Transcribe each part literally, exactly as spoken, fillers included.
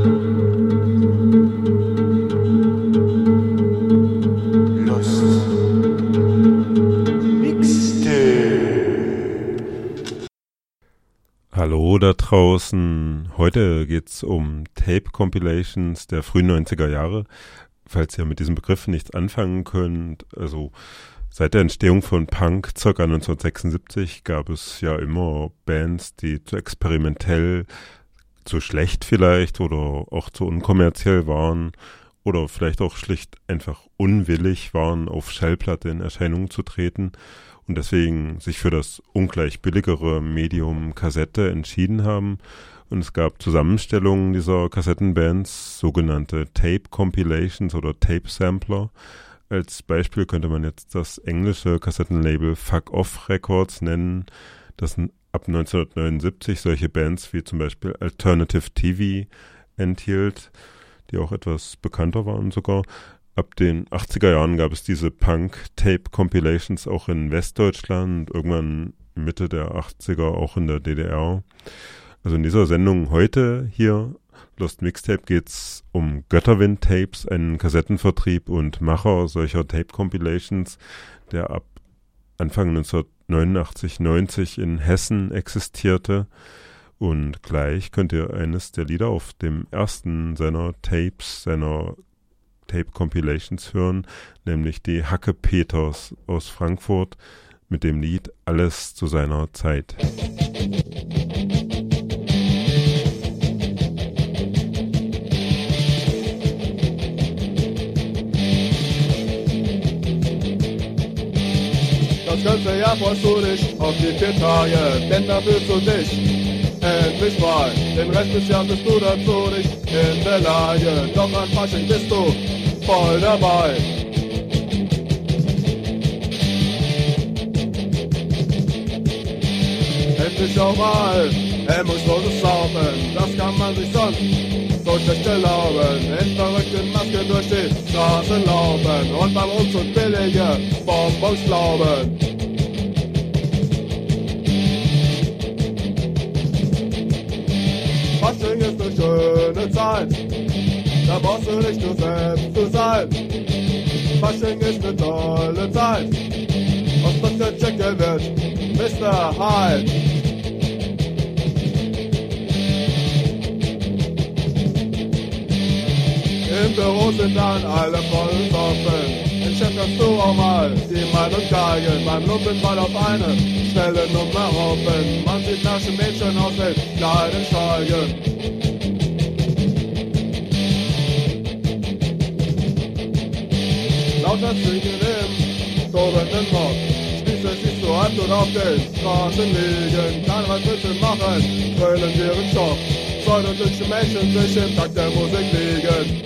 Hallo da draußen. Heute geht's um Tape-Compilations der frühen neunziger Jahre. Falls ihr mit diesem Begriff nichts anfangen könnt, also seit der Entstehung von Punk ca. neunzehnhundertsechsundsiebzig gab es ja immer Bands, die zu experimentell, zu schlecht vielleicht oder auch zu unkommerziell waren oder vielleicht auch schlicht einfach unwillig waren, auf Schallplatte in Erscheinung zu treten und deswegen sich für das ungleich billigere Medium Kassette entschieden haben. Und es gab Zusammenstellungen dieser Kassettenbands, sogenannte Tape Compilations oder Tape Sampler. Als Beispiel könnte man jetzt das englische Kassettenlabel Fuck Off Records nennen, das ab neunzehnhundertneunundsiebzig solche Bands wie zum Beispiel Alternative T V enthielt, die auch etwas bekannter waren sogar. Ab den achtziger Jahren gab es diese Punk-Tape-Compilations auch in Westdeutschland, irgendwann Mitte der achtziger auch in der D D R. Also in dieser Sendung heute hier, Lost Mixtape, geht's um Götterwind-Tapes, einen Kassettenvertrieb und Macher solcher Tape-Compilations, der ab Anfang neunzehnhundertneunundachtzig neunzig in Hessen existierte. Und gleich könnt ihr eines der Lieder auf dem ersten seiner Tapes, seiner Tape-Compilations hören, nämlich die Hacke Peters aus Frankfurt mit dem Lied Alles zu seiner Zeit. Das ganze Jahr freust du dich auf die vier Tage, denn da fühlst du dich endlich frei. Den Rest des Jahres bist du dazu nicht in der Lage, doch an Fasching bist du voll dabei. Endlich auch mal hemmungsloses Saufen, das kann man sich sonst so schlecht erlauben. In verrückten Masken durch die Straßen laufen und beim Umzug billige Bonbons glauben. Fasching ist eine schöne Zeit, da brauchst du nicht nur selbst zu sein. Fasching ist eine tolle Zeit, aus Doktor Jekyll wird Mister Hyde. Im Büro sind dann alle voll offen. Im Chef kannst du auch mal die Meinung geigen. Beim Lumpenball auf eine schnelle Nummer hoffen. Man sieht nasche Mädchen aus den kleinen Steigen. Lauter singen im tobenden Mob. Schließlich siehst du halb tot auf den Straßen liegen. Keiner was willst du machen, brüllen ihren Stoff. Pseudodische Mädchen sich im Takt der Musik liegen.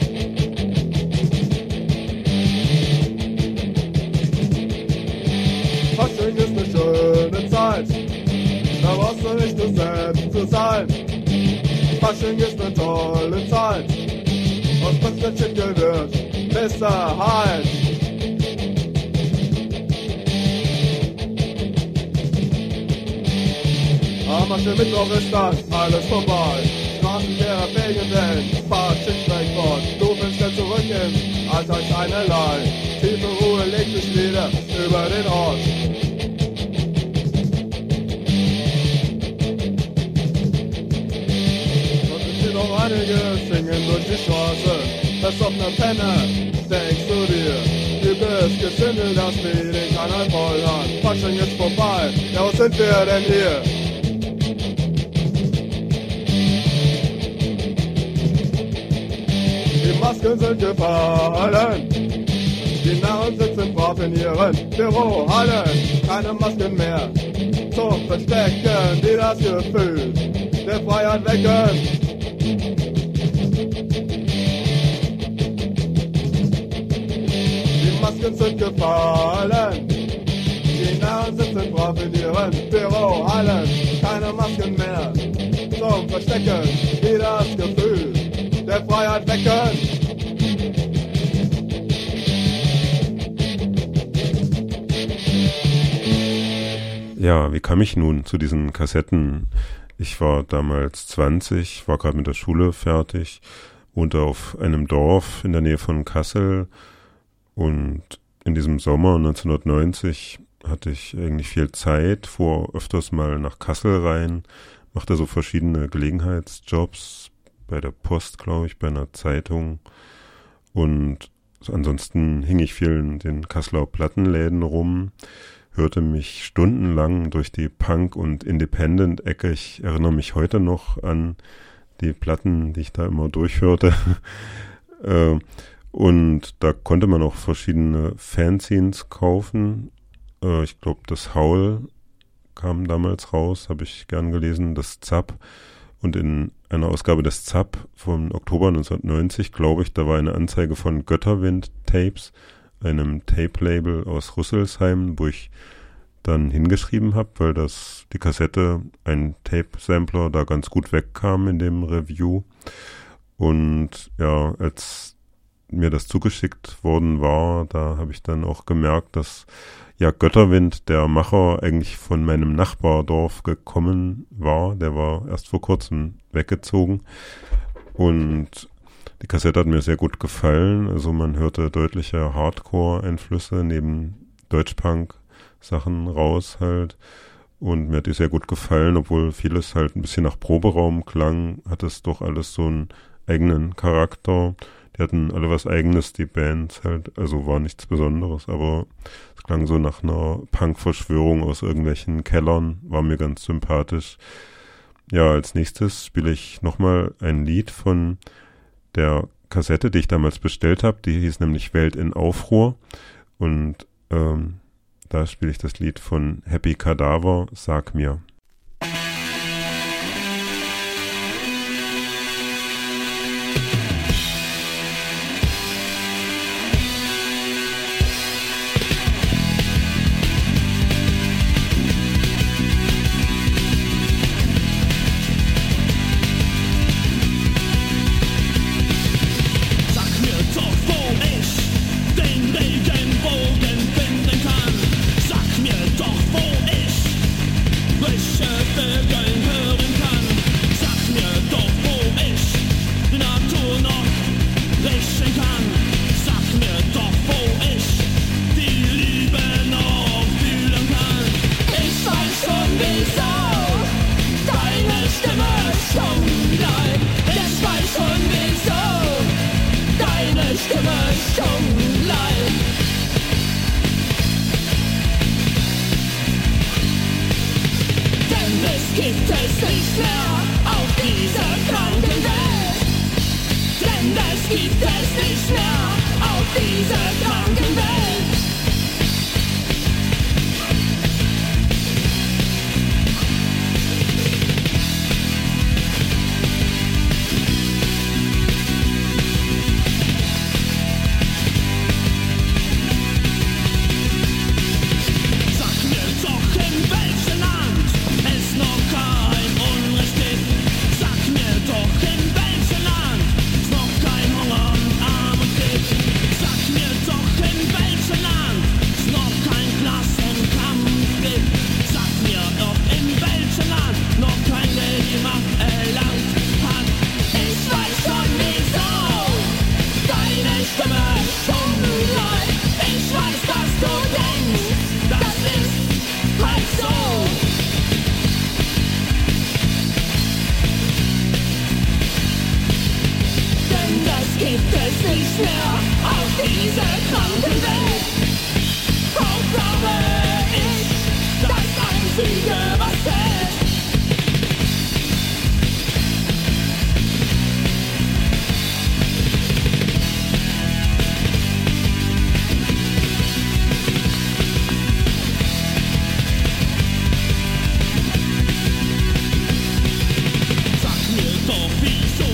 Fasching ist eine schöne Zeit, da brauchst du nicht du selbst zu sein. Fasching ist eine tolle Zeit, aus Doktor Jekyll wird Mister Hyde. Am Aschermittwoch ist dann alles vorbei. Straßenkehrer fegen den Fasching schlägt fort. Du willst ja zurück im Alltag einerlei. Tiefe Ruhe legt sich wieder über den Ort. Und es sind noch einige singen durch die Straße. Besoffene Penner, denkst du dir, du bist gezündelt, das Feeling kann ein voll an. Fasching ist vorbei, ja wo sind wir denn hier? Die Masken sind gefallen, die Narren sitzen brav in ihren Bürohallen. Keine Masken mehr zum Verstecken, die das Gefühl der Freiheit wecken. Die Masken sind gefallen, die Narren sitzen brav in ihren Bürohallen. Keine Masken mehr zum Verstecken, die das Gefühl der Freiheit wecken. Ja, wie kam ich nun zu diesen Kassetten? Ich war damals zwanzig, war gerade mit der Schule fertig, wohnte auf einem Dorf in der Nähe von Kassel und in diesem Sommer neunzehnhundertneunzig hatte ich eigentlich viel Zeit, fuhr öfters mal nach Kassel rein, machte so verschiedene Gelegenheitsjobs, bei der Post, glaube ich, bei einer Zeitung und ansonsten hing ich viel in den Kasseler Plattenläden rum, hörte mich stundenlang durch die Punk- und Independent-Ecke. Ich erinnere mich heute noch an die Platten, die ich da immer durchhörte. Und da konnte man auch verschiedene Fanzines kaufen. Ich glaube, das Howl kam damals raus, habe ich gern gelesen, das Zapp. Und in einer Ausgabe des Zapp vom Oktober neunzehnhundertneunzig, glaube ich, da war eine Anzeige von Götterwind Tapes, einem Tape-Label aus Rüsselsheim, wo ich dann hingeschrieben habe, weil das die Kassette, ein Tape-Sampler, da ganz gut wegkam in dem Review. Und ja, als mir das zugeschickt worden war, da habe ich dann auch gemerkt, dass ja Götterwind, der Macher, eigentlich von meinem Nachbardorf gekommen war. Der war erst vor kurzem weggezogen und die Kassette hat mir sehr gut gefallen. Also man hörte deutliche Hardcore-Einflüsse neben Deutschpunk-Sachen raus halt. Und mir hat die sehr gut gefallen, obwohl vieles halt ein bisschen nach Proberaum klang, hat es doch alles so einen eigenen Charakter. Die hatten alle was Eigenes, die Bands halt, also war nichts Besonderes, aber es klang so nach einer Punk-Verschwörung aus irgendwelchen Kellern, war mir ganz sympathisch. Ja, als nächstes spiele ich nochmal ein Lied von der Kassette, die ich damals bestellt habe, die hieß nämlich Welt in Aufruhr und ähm, da spiele ich das Lied von Happy Cadaver, Sag mir.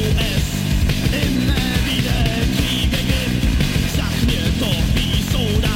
Immer wieder Kriege gibt, sag mir doch, wieso das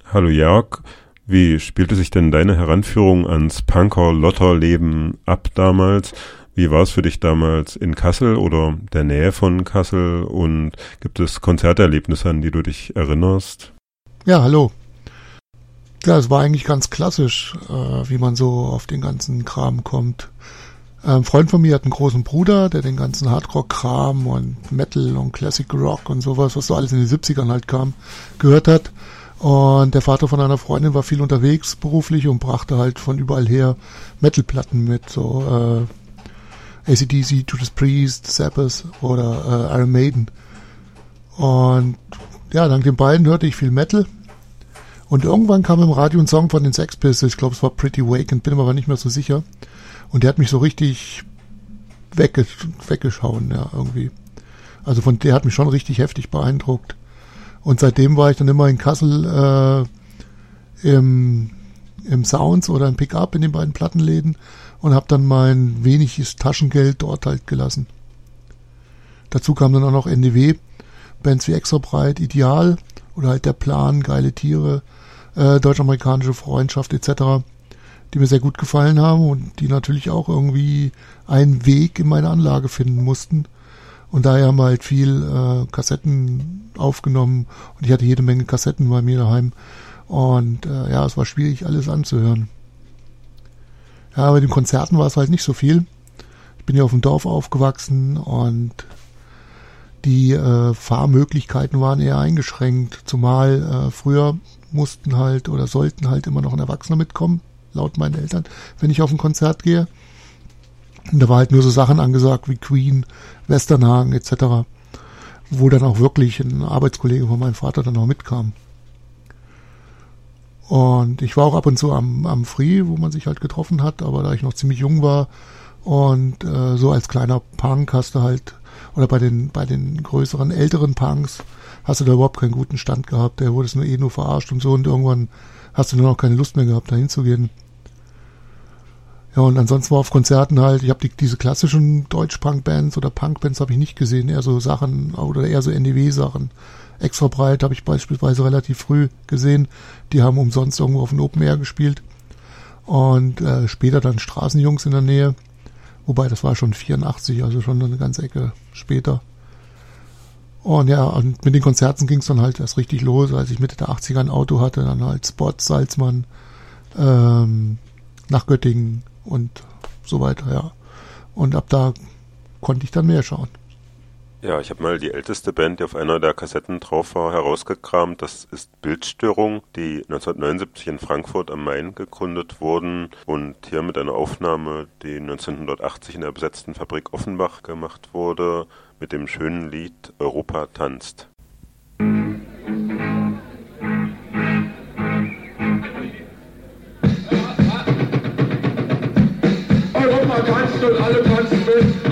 Hallo Jörg, wie spielte sich denn deine Heranführung ans Punker-Lotter-Leben ab damals? Wie war es für dich damals in Kassel oder der Nähe von Kassel und gibt es Konzerterlebnisse, an die du dich erinnerst? Ja, hallo. Ja, es war eigentlich ganz klassisch, äh, wie man so auf den ganzen Kram kommt. Ein Freund von mir hat einen großen Bruder, der den ganzen Hardrock-Kram und Metal und Classic Rock und sowas, was so alles in den siebzigern halt kam, gehört hat. Und der Vater von einer Freundin war viel unterwegs beruflich und brachte halt von überall her Metal-Platten mit, so äh, A C D C, Judas Priest, Sabbath oder äh, Iron Maiden. Und ja, dank den beiden hörte ich viel Metal. Und irgendwann kam im Radio ein Song von den Sex Pistols, ich glaube es war Pretty Vacant, bin mir aber nicht mehr so sicher. Und der hat mich so richtig weggesch- weggeschauen, ja, irgendwie. Also von der hat mich schon richtig heftig beeindruckt. Und seitdem war ich dann immer in Kassel äh, im, im Sounds oder im Pickup in den beiden Plattenläden und habe dann mein weniges Taschengeld dort halt gelassen. Dazu kam dann auch noch N D W, Bands wie Extra Breit, Ideal oder halt Der Plan, Geile Tiere, äh, Deutsch-Amerikanische Freundschaft et cetera, die mir sehr gut gefallen haben und die natürlich auch irgendwie einen Weg in meine Anlage finden mussten. Und daher haben wir halt viel äh, Kassetten aufgenommen und ich hatte jede Menge Kassetten bei mir daheim. Und äh, ja, es war schwierig, alles anzuhören. Ja, bei den Konzerten war es halt nicht so viel. Ich bin ja auf dem Dorf aufgewachsen und die äh, Fahrmöglichkeiten waren eher eingeschränkt. Zumal äh, früher mussten halt oder sollten halt immer noch ein Erwachsener mitkommen, laut meinen Eltern, wenn ich auf ein Konzert gehe. Und da war halt nur so Sachen angesagt wie Queen, Westernhagen et cetera, wo dann auch wirklich ein Arbeitskollege von meinem Vater dann auch mitkam. Und ich war auch ab und zu am, am Free, wo man sich halt getroffen hat, aber da ich noch ziemlich jung war und äh, so als kleiner Punk hast du halt, oder bei den bei den größeren, älteren Punks hast du da überhaupt keinen guten Stand gehabt, der wurde es nur eh nur verarscht und so und irgendwann hast du dann auch keine Lust mehr gehabt, da hinzugehen. Ja, und ansonsten war auf Konzerten halt, ich habe die, diese klassischen Deutsch-Punk-Bands oder Punk-Bands habe ich nicht gesehen, eher so Sachen, oder eher so N D W-Sachen. Extra Breit habe ich beispielsweise relativ früh gesehen, die haben umsonst irgendwo auf dem Open Air gespielt. Und äh, später dann Straßenjungs in der Nähe, wobei das war schon vierundachtzig, also schon eine ganze Ecke später. Und ja, und mit den Konzerten ging es dann halt erst richtig los, als ich Mitte der achtziger ein Auto hatte, dann halt Spot, Salzmann, ähm, nach Göttingen und so weiter, ja. Und ab da konnte ich dann mehr schauen. Ja, ich habe mal die älteste Band, die auf einer der Kassetten drauf war, herausgekramt. Das ist Bildstörung, die neunzehnhundertneunundsiebzig in Frankfurt am Main gegründet wurden und hier mit einer Aufnahme, die neunzehnhundertachtzig in der besetzten Fabrik Offenbach gemacht wurde, mit dem schönen Lied Europa tanzt. Europa tanzt und alle tanzen mit.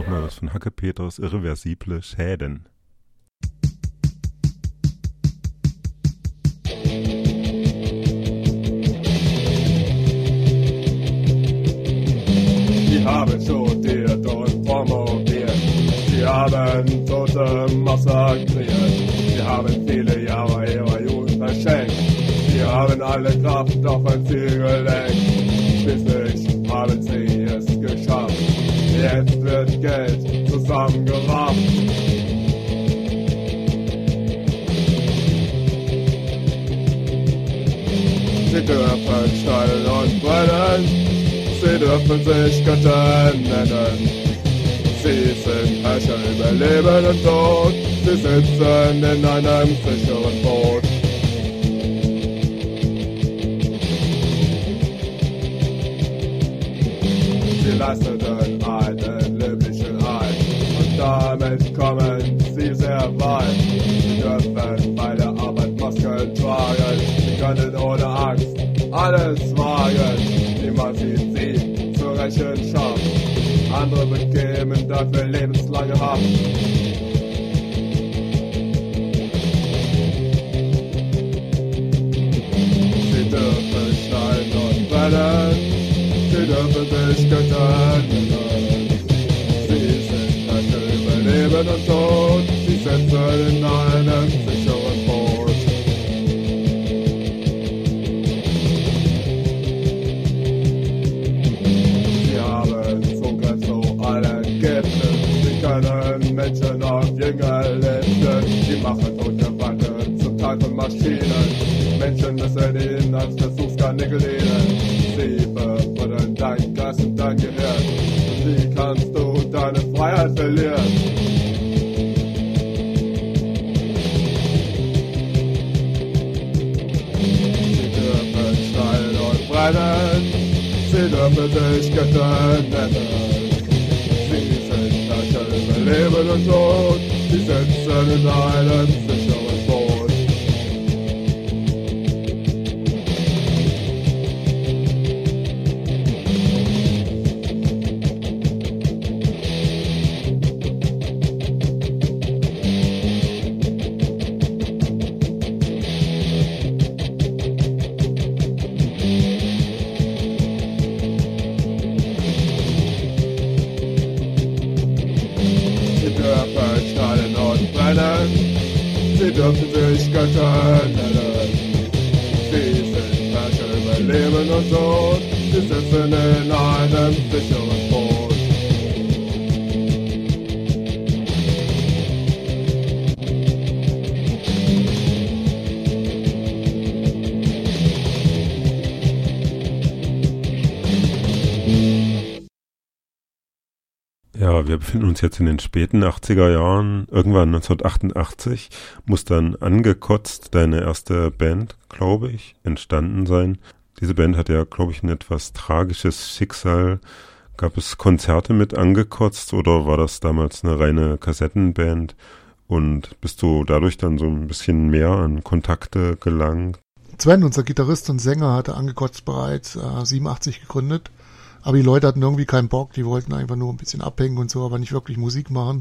nochmal was von Hacke Peters, Irreversible Schäden. Die haben studiert und promoviert, die haben Tote massakriert, die haben viele Jahre ihrer Jugend verschenkt, die haben alle Kraft auf ein Ziel gelenkt, schließlich haben sie es geschafft, jetzt wird Geld zusammengerafft. Sie dürfen steilen und brennen, sie dürfen sich Götter nennen. Sie sind Herrscher über Leben und Tod, sie sitzen in einem sicheren Boot. Sie leisteten einen löblichen Eid und damit kommen sie sehr weit. Sie dürfen bei der Arbeit Masken tragen, sie können ohne Angst alles wagen. Niemand sieht sie zur Rechenschaft, andere bekämen dafür lebenslange Haft. Sie dürfen schneiden und brennen, sie dürfen sich Götter nennen. Sie sind Herrscher über Leben und Tod, sie sitzen in einem sicheren Boot. Sie haben Zugriff zu allen Giften, sie können Menschen auf Jünger liften, sie machen Totgewandte zum Teil von Maschinen. Menschen müssen ihnen als Versuchskanickel dienen. Sie verbuddeln dein Geist und dein Gehirn. Wie kannst du deine Freiheit verlieren? Sie dürfen schreien und brennen, sie dürfen sich Götter nennen. Sie sind Herrscher über Leben und Tod, sie sitzen in einem sicheren Boot. Sie dürfen sich Götter nennen. Sie sind Herrscher über Leben und Tod, sie sitzen in einem sicheren Boot. Ja, wir befinden uns jetzt in den späten achtziger Jahren. Irgendwann neunzehnhundertachtundachtzig muss dann Angekotzt, deine erste Band, glaube ich, entstanden sein. Diese Band hat ja, glaube ich, ein etwas tragisches Schicksal. Gab es Konzerte mit Angekotzt oder war das damals eine reine Kassettenband? Und bist du dadurch dann so ein bisschen mehr an Kontakte gelangt? Sven, unser Gitarrist und Sänger, hatte Angekotzt bereits äh, siebenundachtzig gegründet. Aber die Leute hatten irgendwie keinen Bock, die wollten einfach nur ein bisschen abhängen und so, aber nicht wirklich Musik machen.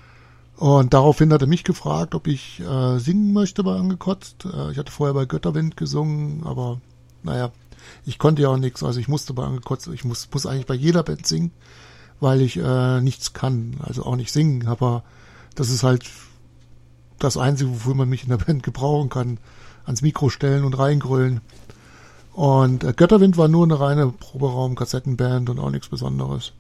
Und daraufhin hat er mich gefragt, ob ich äh, singen möchte bei Angekotzt. Äh, ich hatte vorher bei Götterwind gesungen, aber naja, ich konnte ja auch nichts, also ich musste bei Angekotzt, ich muss, muss eigentlich bei jeder Band singen, weil ich äh, nichts kann, also auch nicht singen, aber das ist halt das Einzige, wofür man mich in der Band gebrauchen kann, ans Mikro stellen und reingrölen. Und äh, Götterwind war nur eine reine Proberaum-Kassettenband und auch nichts Besonderes.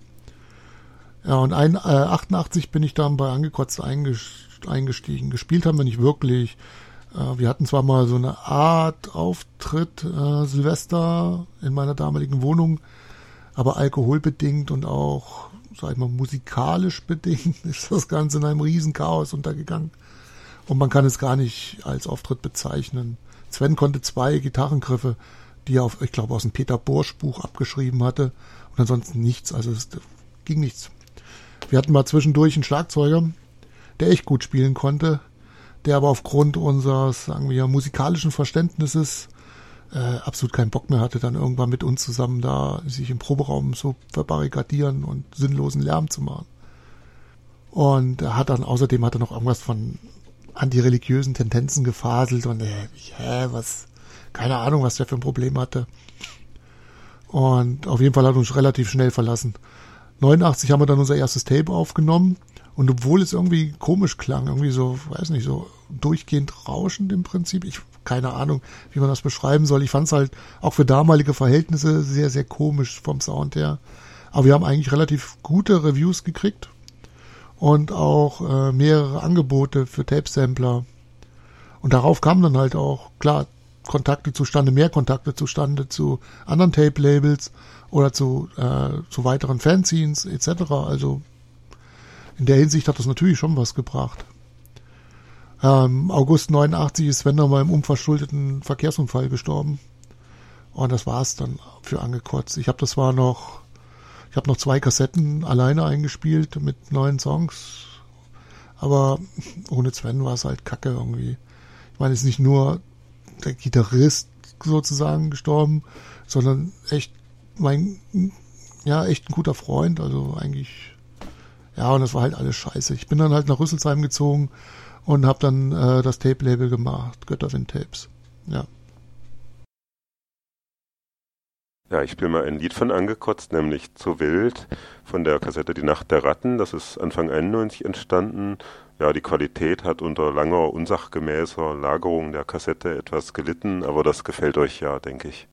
Ja, und ein, äh, achtundachtzig bin ich dann bei Angekotzt eingestiegen. Gespielt haben wir nicht wirklich. Äh, wir hatten zwar mal so eine Art Auftritt, äh, Silvester in meiner damaligen Wohnung, aber alkoholbedingt und auch, sag ich mal, musikalisch bedingt ist das Ganze in einem riesen Chaos untergegangen. Und man kann es gar nicht als Auftritt bezeichnen. Sven konnte zwei Gitarrengriffe, die er auf, ich glaube, aus dem Peter Borsch Buch abgeschrieben hatte. Und ansonsten nichts. Also es ging nichts. Wir hatten mal zwischendurch einen Schlagzeuger, der echt gut spielen konnte, der aber aufgrund unseres, sagen wir, musikalischen Verständnisses äh, absolut keinen Bock mehr hatte, dann irgendwann mit uns zusammen da sich im Proberaum so verbarrikadieren und sinnlosen Lärm zu machen. Und er hat dann, außerdem hat er noch irgendwas von antireligiösen Tendenzen gefaselt und äh, hä, was, keine Ahnung, was der für ein Problem hatte. Und auf jeden Fall hat er uns relativ schnell verlassen. neunundachtzig haben wir dann unser erstes Tape aufgenommen und obwohl es irgendwie komisch klang, irgendwie so, weiß nicht, so durchgehend rauschend im Prinzip, ich keine Ahnung, wie man das beschreiben soll. Ich fand es halt auch für damalige Verhältnisse sehr, sehr komisch vom Sound her. Aber wir haben eigentlich relativ gute Reviews gekriegt und auch äh, mehrere Angebote für Tape-Sampler. Und darauf kamen dann halt auch, klar, Kontakte zustande, mehr Kontakte zustande zu anderen Tape-Labels oder zu, äh, zu weiteren Fanzines et cetera. Also in der Hinsicht hat das natürlich schon was gebracht. Ähm, August neunundachtzig ist Sven mal im unverschuldeten Verkehrsunfall gestorben. Und das war's dann für Angekotzt. Ich habe das war noch, ich habe noch zwei Kassetten alleine eingespielt mit neuen Songs. Aber ohne Sven war es halt kacke irgendwie. Ich meine, es ist nicht nur der Gitarrist sozusagen gestorben, sondern echt mein, ja, echt ein guter Freund. Also eigentlich, ja, und das war halt alles scheiße. Ich bin dann halt nach Rüsselsheim gezogen und habe dann äh, das Tape-Label gemacht, Götterwind Tapes. Ja. Ja, ich spiele mal ein Lied von Angekotzt, nämlich Zu wild, von der Kassette Die Nacht der Ratten. Das ist Anfang einundneunzig entstanden. Ja, die Qualität hat unter langer, unsachgemäßer Lagerung der Kassette etwas gelitten, aber das gefällt euch ja, denke ich.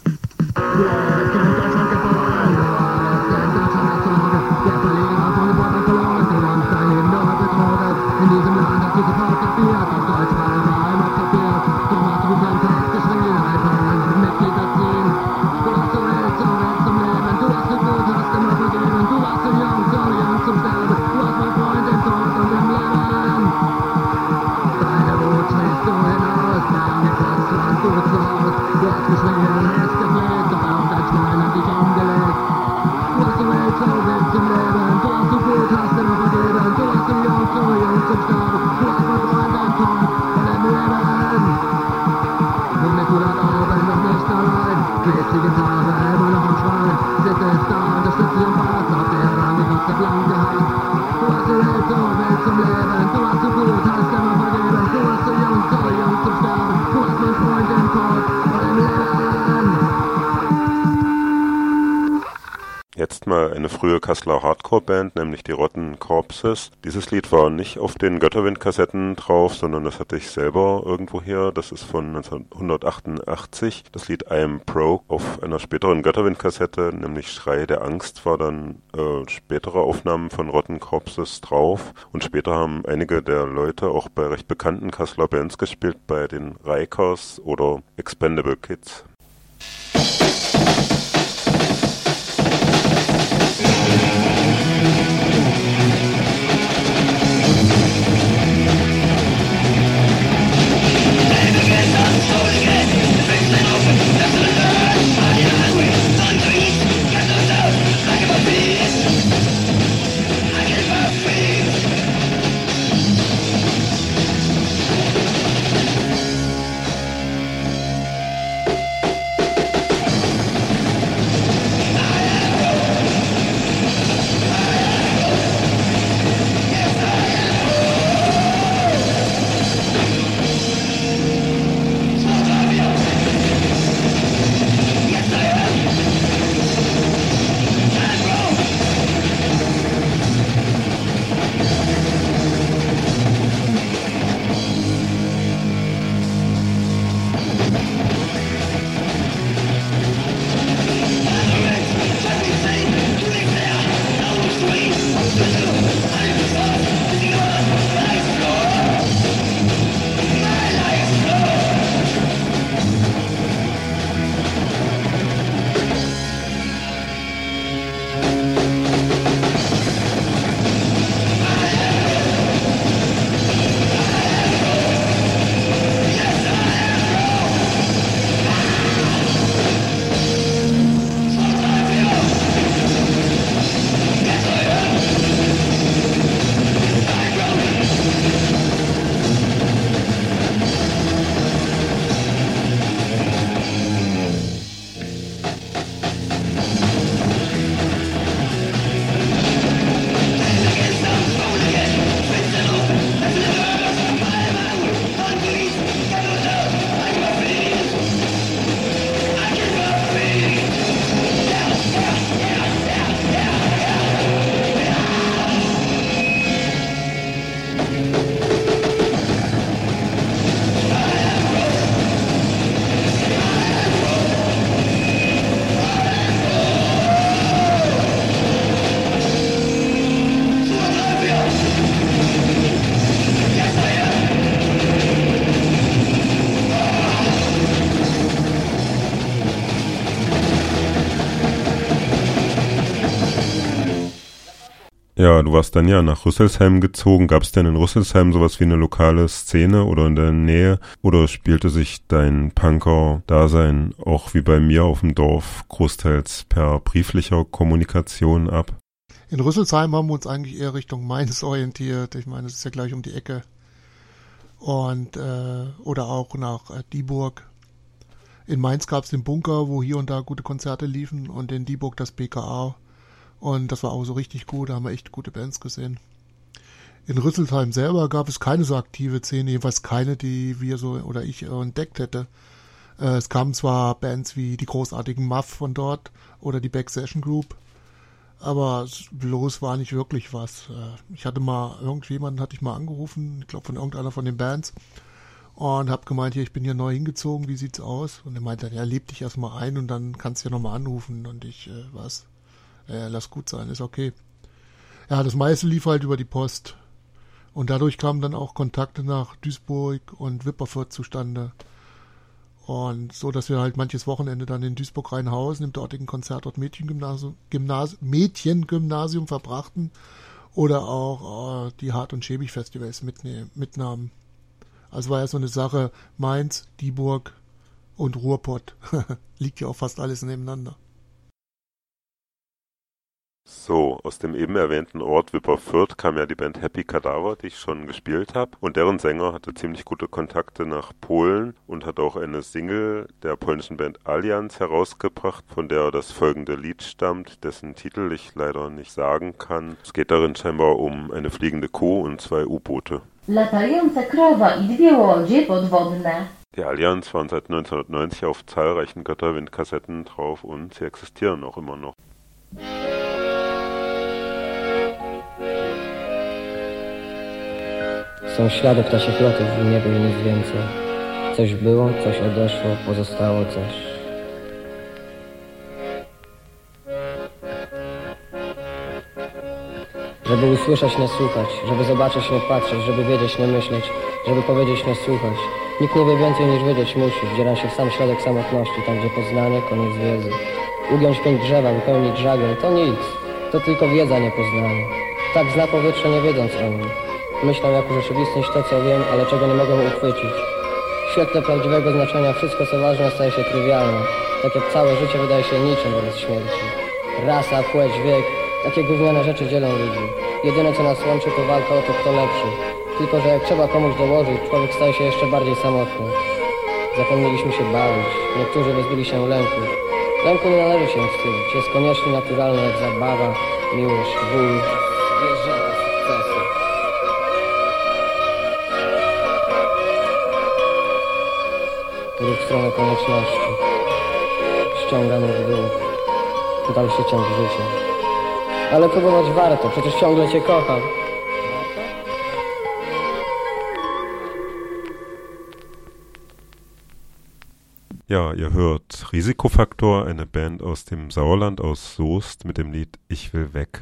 Jetzt mal eine frühe Kasseler Hardcore-Band, nämlich die Rotten Corpses. Dieses Lied war nicht auf den Götterwind-Kassetten drauf, sondern das hatte ich selber irgendwo her. Das ist von neunzehnhundertachtundachtzig. Das Lied I Am Pro auf einer späteren Götterwind-Kassette, nämlich Schrei der Angst, war dann äh, spätere Aufnahmen von Rotten Corpses drauf. Und später haben einige der Leute auch bei recht bekannten Kasseler Bands gespielt, bei den Rikers oder Expendable Kids. Ja, du warst dann ja nach Rüsselsheim gezogen. Gab es denn in Rüsselsheim sowas wie eine lokale Szene oder in der Nähe? Oder spielte sich dein Punker-Dasein auch wie bei mir auf dem Dorf großteils per brieflicher Kommunikation ab? In Rüsselsheim haben wir uns eigentlich eher Richtung Mainz orientiert. Ich meine, es ist ja gleich um die Ecke. Und äh, oder auch nach äh, Dieburg. In Mainz gab es den Bunker, wo hier und da gute Konzerte liefen, und in Dieburg das B K A. Und das war auch so richtig gut, da haben wir echt gute Bands gesehen. In Rüsselsheim selber gab es keine so aktive Szene, jedenfalls keine, die wir so oder ich entdeckt hätte. Äh, es kamen zwar Bands wie die großartigen Muff von dort oder die Back Session Group, aber bloß war nicht wirklich was. Äh, ich hatte mal, irgendjemanden hatte ich mal angerufen, ich glaube von irgendeiner von den Bands, und habe gemeint, hier, ich bin hier neu hingezogen, wie sieht's aus? Und er meinte, ja, leb dich erstmal ein und dann kannst du ja nochmal anrufen. Und ich, äh, was? Äh, lass gut sein, ist okay. Ja, das meiste lief halt über die Post. Und dadurch kamen dann auch Kontakte nach Duisburg und Wipperfürth zustande. Und so, dass wir halt manches Wochenende dann in Duisburg-Rheinhausen im dortigen Konzertort Mädchengymnasium, Gymnasi- Mädchengymnasium verbrachten oder auch äh, die Hart- und Schäbig-Festivals mitne- mitnahmen. Also war ja so eine Sache, Mainz, Dieburg und Ruhrpott. Liegt ja auch fast alles nebeneinander. So, aus dem eben erwähnten Ort Wipperfürth kam ja die Band Happy Cadaver, die ich schon gespielt habe. Und deren Sänger hatte ziemlich gute Kontakte nach Polen und hat auch eine Single der polnischen Band Allianz herausgebracht, von der das folgende Lied stammt, dessen Titel ich leider nicht sagen kann. Es geht darin scheinbar um eine fliegende Kuh und zwei U-Boote. Latająca krowa i dwie łodzie podwodne. Die Allianz waren seit neunzehnhundertneunzig auf zahlreichen Götterwind-Kassetten drauf und sie existieren auch immer noch. Są ślady ptasich lotów w niebie i nic więcej. Coś było, coś odeszło, pozostało coś. Żeby usłyszeć, nie słuchać, żeby zobaczyć, nie patrzeć, żeby wiedzieć, nie myśleć, żeby powiedzieć, nie słuchać. Nikt nie wie więcej niż wiedzieć musi, wdzierać się w sam środek samotności, tam gdzie poznanie, koniec wiedzy. Ugiąć pięć drzewa, wypełnić żagiel, to nic, to tylko wiedza, nie poznanie. Tak zna powietrze, nie wiedząc o nim. Myślę, jak urzeczywistnić to, co wiem, ale czego nie mogę uchwycić. W świetle prawdziwego znaczenia wszystko, co ważne, staje się trywialne. Tak jak całe życie wydaje się niczym wobec śmierci. Rasa, płeć, wiek, takie gówniane rzeczy dzielą ludzi. Jedyne, co nas łączy, to walka o to, kto lepszy. Tylko, że jak trzeba komuś dołożyć, człowiek staje się jeszcze bardziej samotny. Zapomnieliśmy się bawić. Niektórzy wyzbyli się lęku. Lęku nie należy się wstydzić. Jest koniecznie naturalny jak zabawa, miłość, ból, wierzenie, sukcesy. Ruch w stronę konieczności. Ściąga mnie w dół. Dalszy ciąg życia. Ale próbować warto, przecież ciągle cię kocham. Ja, ihr hört Risikofaktor, eine Band aus dem Sauerland, aus Soest, mit dem Lied Ich will weg.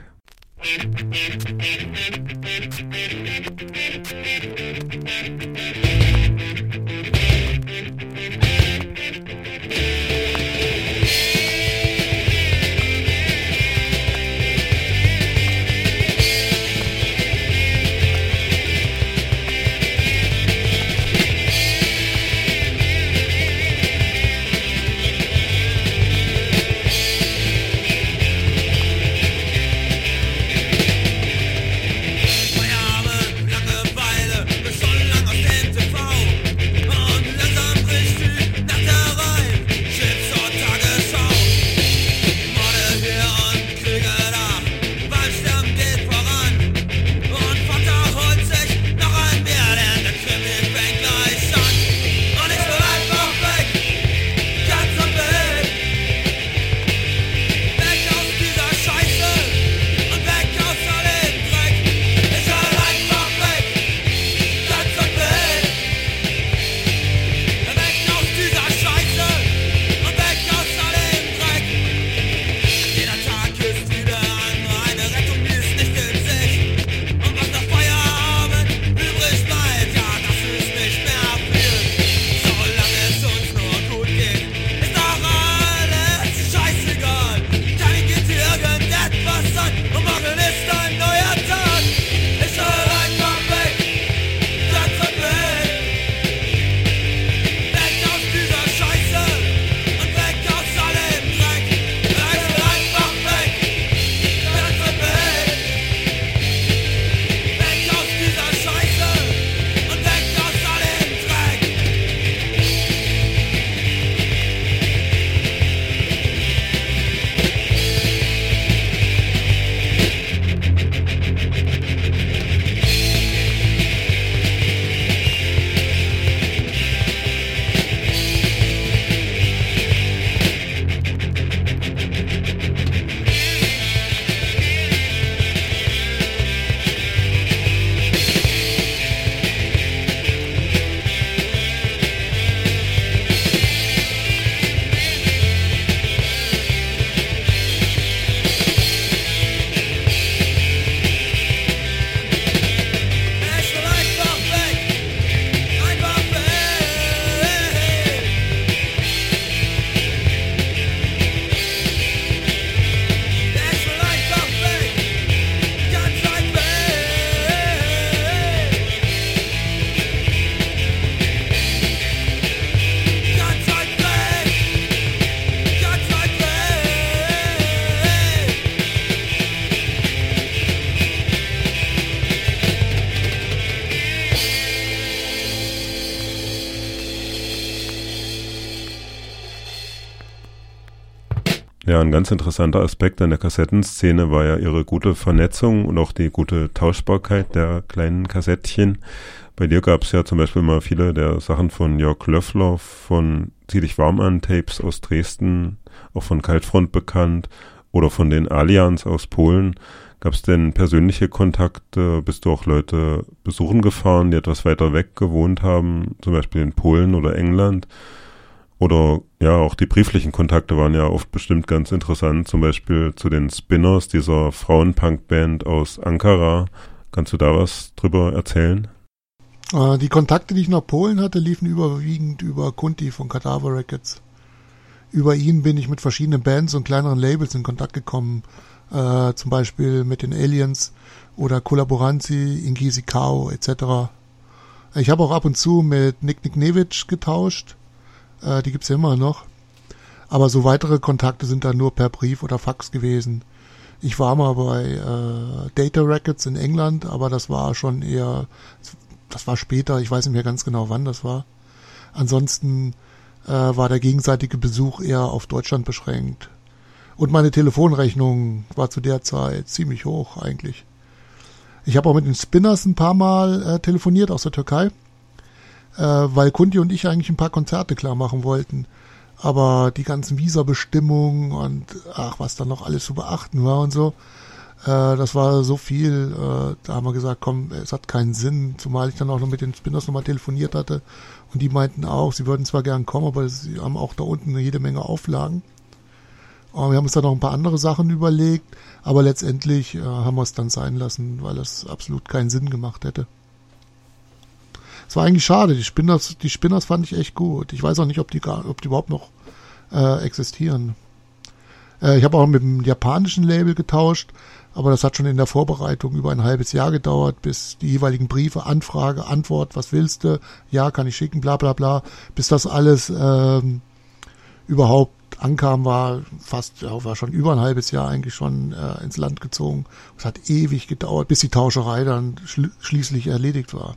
Ja, ein ganz interessanter Aspekt an der Kassettenszene war ja ihre gute Vernetzung und auch die gute Tauschbarkeit der kleinen Kassettchen. Bei dir gab es ja zum Beispiel mal viele der Sachen von Jörg Löffler, von Zieh dich warm an Tapes aus Dresden, auch von Kaltfront bekannt, oder von den Allians aus Polen. Gab es denn persönliche Kontakte? Bist du auch Leute besuchen gefahren, die etwas weiter weg gewohnt haben, zum Beispiel in Polen oder England? Oder ja, auch die brieflichen Kontakte waren ja oft bestimmt ganz interessant, zum Beispiel zu den Spinners, dieser Frauenpunk-Band aus Ankara. Kannst du da was drüber erzählen? Äh, die Kontakte, die ich nach Polen hatte, liefen überwiegend über Kunti von Cadaver Records. Über ihn bin ich mit verschiedenen Bands und kleineren Labels in Kontakt gekommen, äh, zum Beispiel mit den Aliens oder Collaboranzi, Ingisi Kao et cetera. Ich habe auch ab und zu mit Nick Niknevich getauscht. Die gibt's ja immer noch. Aber so weitere Kontakte sind dann nur per Brief oder Fax gewesen. Ich war mal bei äh, Data Records in England, aber das war schon eher, das war später, ich weiß nicht mehr ganz genau, wann das war. Ansonsten äh, war der gegenseitige Besuch eher auf Deutschland beschränkt. Und meine Telefonrechnung war zu der Zeit ziemlich hoch eigentlich. Ich habe auch mit den Spinners ein paar Mal äh, telefoniert aus der Türkei. Äh, weil Kunti und ich eigentlich ein paar Konzerte klar machen wollten. Aber die ganzen Visa-Bestimmungen und ach, was da noch alles zu beachten war und so, äh, das war so viel, äh, da haben wir gesagt, komm, es hat keinen Sinn, zumal ich dann auch noch mit den Spinners nochmal telefoniert hatte und die meinten auch, sie würden zwar gern kommen, aber sie haben auch da unten jede Menge Auflagen. Und wir haben uns dann noch ein paar andere Sachen überlegt, aber letztendlich äh, haben wir es dann sein lassen, weil es absolut keinen Sinn gemacht hätte. Es war eigentlich schade, die Spinners, die Spinners fand ich echt gut. Ich weiß auch nicht, ob die, gar, ob die überhaupt noch äh, existieren. Äh, ich habe auch mit dem japanischen Label getauscht, aber das hat schon in der Vorbereitung über ein halbes Jahr gedauert, bis die jeweiligen Briefe, Anfrage, Antwort, was willst du, ja, kann ich schicken, bla bla bla, bis das alles ähm, überhaupt ankam, war fast, ja, war schon über ein halbes Jahr eigentlich schon äh, ins Land gezogen. Es hat ewig gedauert, bis die Tauscherei dann schl- schließlich erledigt war.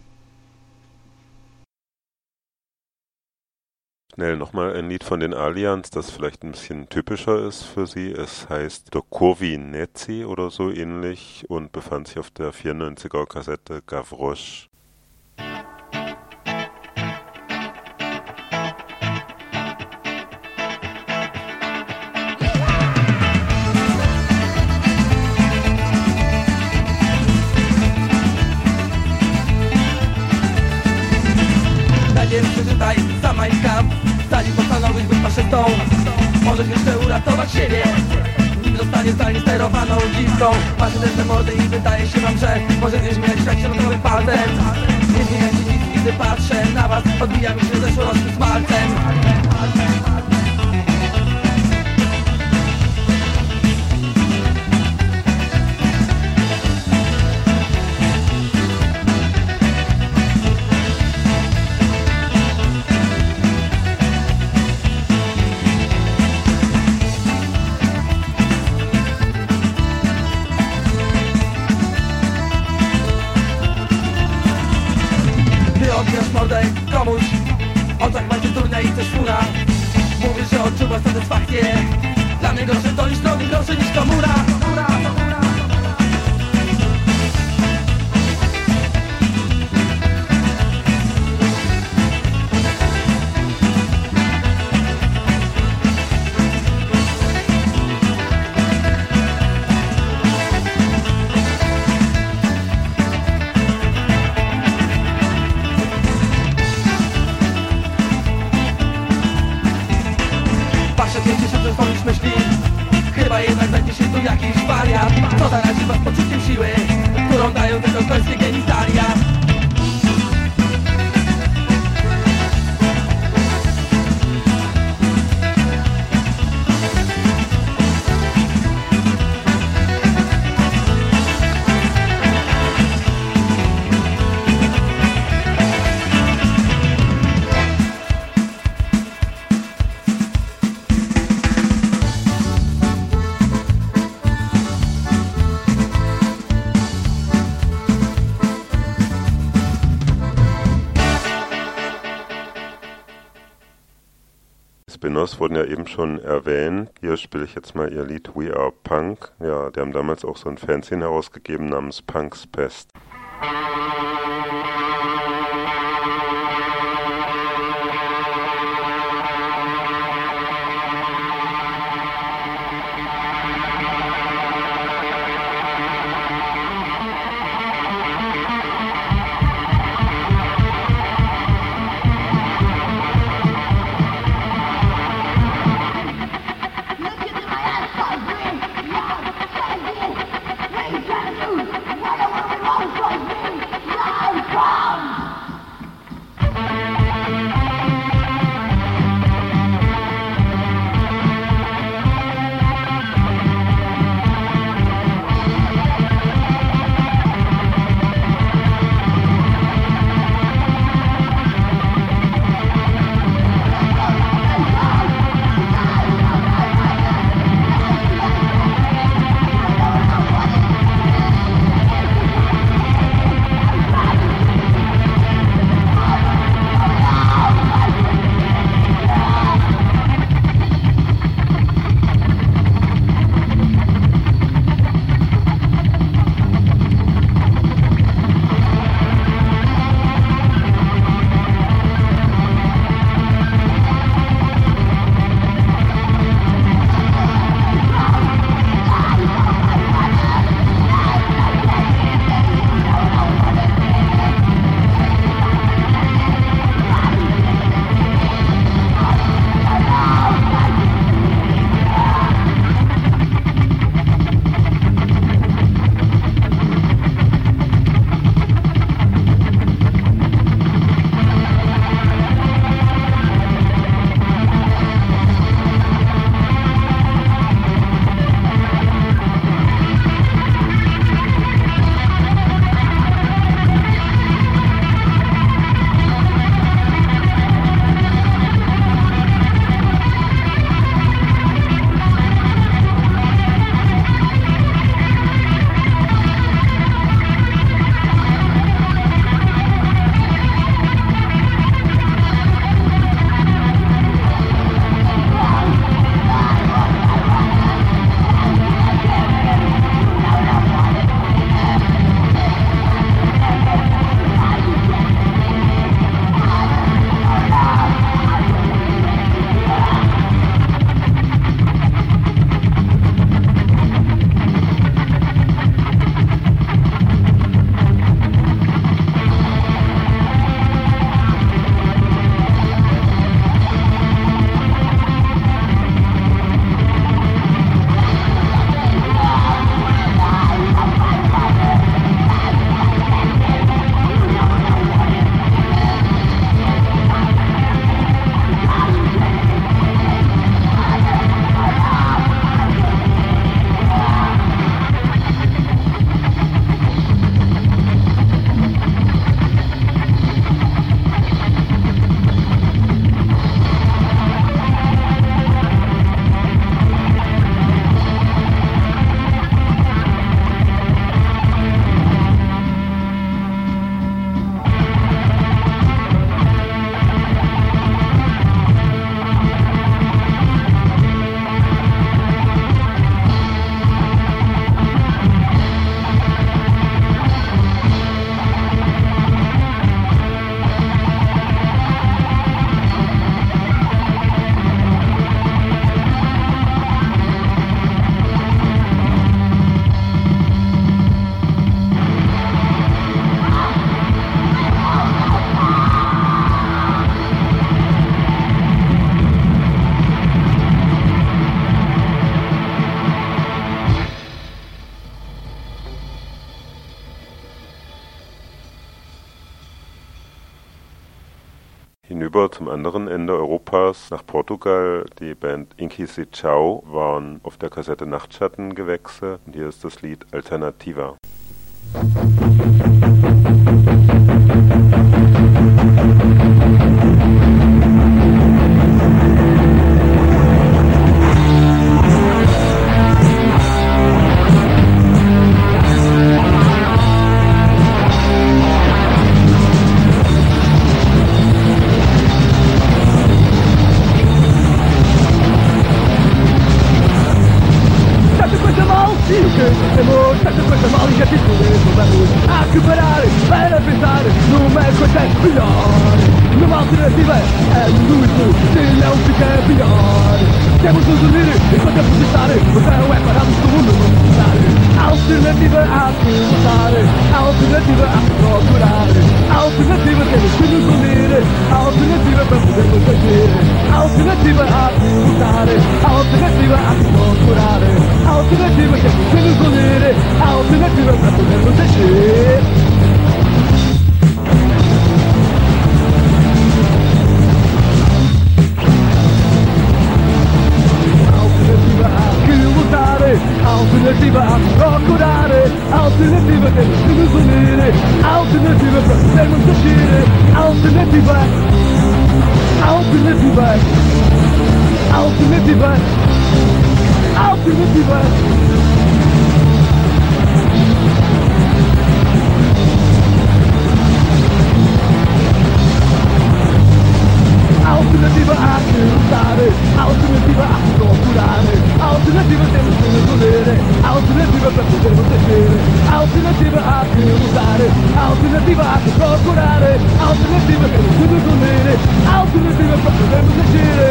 Schnell nochmal ein Lied von den Allians, das vielleicht ein bisschen typischer ist für sie. Es heißt Kurvi Nezi oder so ähnlich und befand sich auf der vierundneunziger Kassette Gavroche. Przeczytaj za Mein Kampf, zanim postanowisz być faszystą. Możesz jeszcze uratować siebie, nim zostanie zdalnie sterowaną dziwką. Macie też te mordy i wydaje się wam, że może nie zmieniać świat środkowym palcem. Nie zmienia się nic, gdy patrzę na was, odbija mi się zeszłorocznym smalcem. Komuś, on tak będzie turnia i też fura. Mówisz, że odczuwasz satysfakcję. Dla mnie grosze to niż drogi, grosze niż komura. Chyba jednak znajdzie się tu jakiś wariat. Spinners wurden ja eben schon erwähnt. Hier spiele ich jetzt mal ihr Lied We Are Punk. Ja, die haben damals auch so ein Fanzine herausgegeben namens Punk's Pest. Hinüber zum anderen Ende Europas, nach Portugal. Die Band Inquisição waren auf der Kassette Nachtschattengewächse. Und hier ist das Lied Alternativa. alternativa è l'unico delle auspiche migliori. Siamo sostenere e possiamo protestare, perché è parato sto mondo non usare. Alternative a votare, alternative a procurare, alternative che nessuno volere, alternative per poter proteggere, alternative a votare, alternative a procurare, alternative che nessuno volere, alternative per poter proteggere. Alternativa a procurare, alternativa che nessuno volere, alternativa per poter non tacere, alternativa, alternativa, alternativa, alternativa. Alternativa a aiutare, alternativa a procurare, alternativa che nessuno volere, alternativa per poter proteggere, alternativa a aiutare, alternativa a procurare, alternativa che nessuno volere, alternativa per poter proteggere,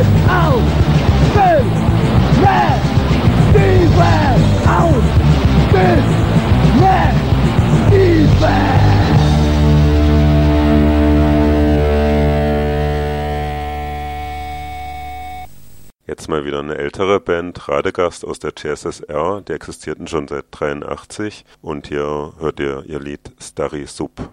alternativa. Jetzt mal wieder eine ältere Band, Radegast aus der C S S R, die existierten schon seit dreiundachtzig und hier hört ihr ihr Lied Starry Soup.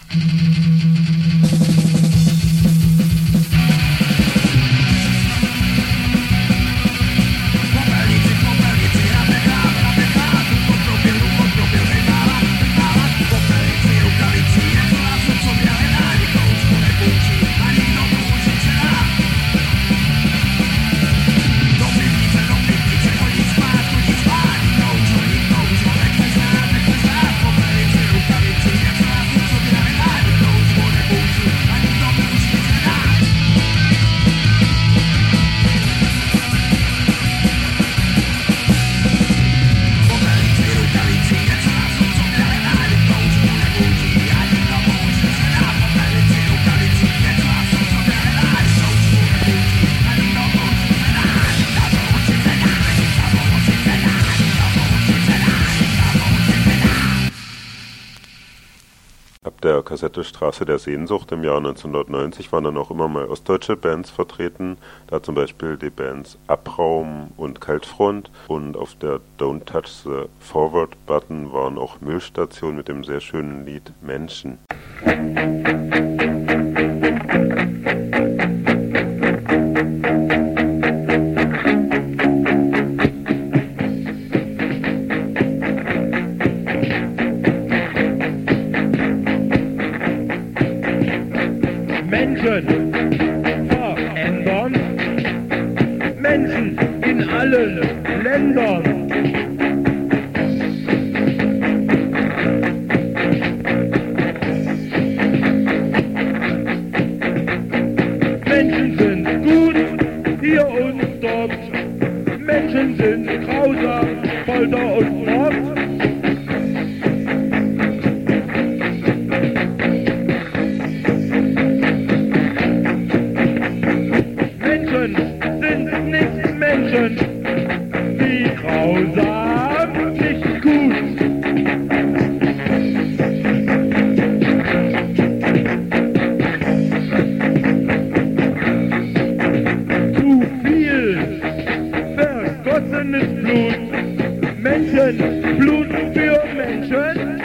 Der Kassette Straße der Sehnsucht im Jahr neunzehnhundertneunzig waren dann auch immer mal ostdeutsche Bands vertreten, da zum Beispiel die Bands Abraum und Kaltfront, und auf der Don't Touch the Forward Button waren auch Müllstationen mit dem sehr schönen Lied Menschen. Verändern Menschen in allen Ländern. Menschen sind gut hier und dort. Menschen sind grausam, Folter und Mord. Wie grausam, nicht gut. Zu viel vergossenes Blut. Menschen bluten für Menschen.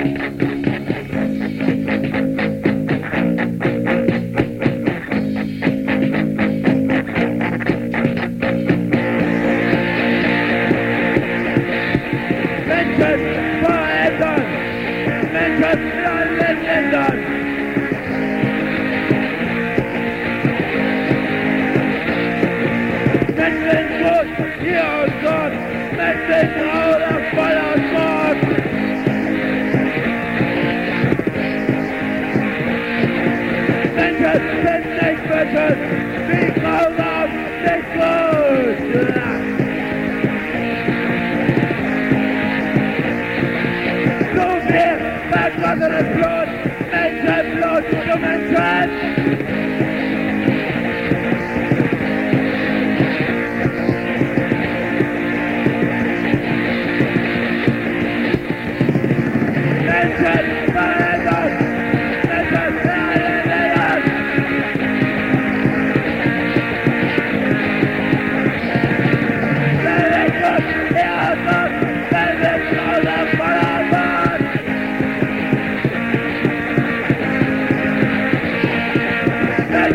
Wie grausam, nicht gut! So viel vergossenes Blut, Menschenblut für Menschen!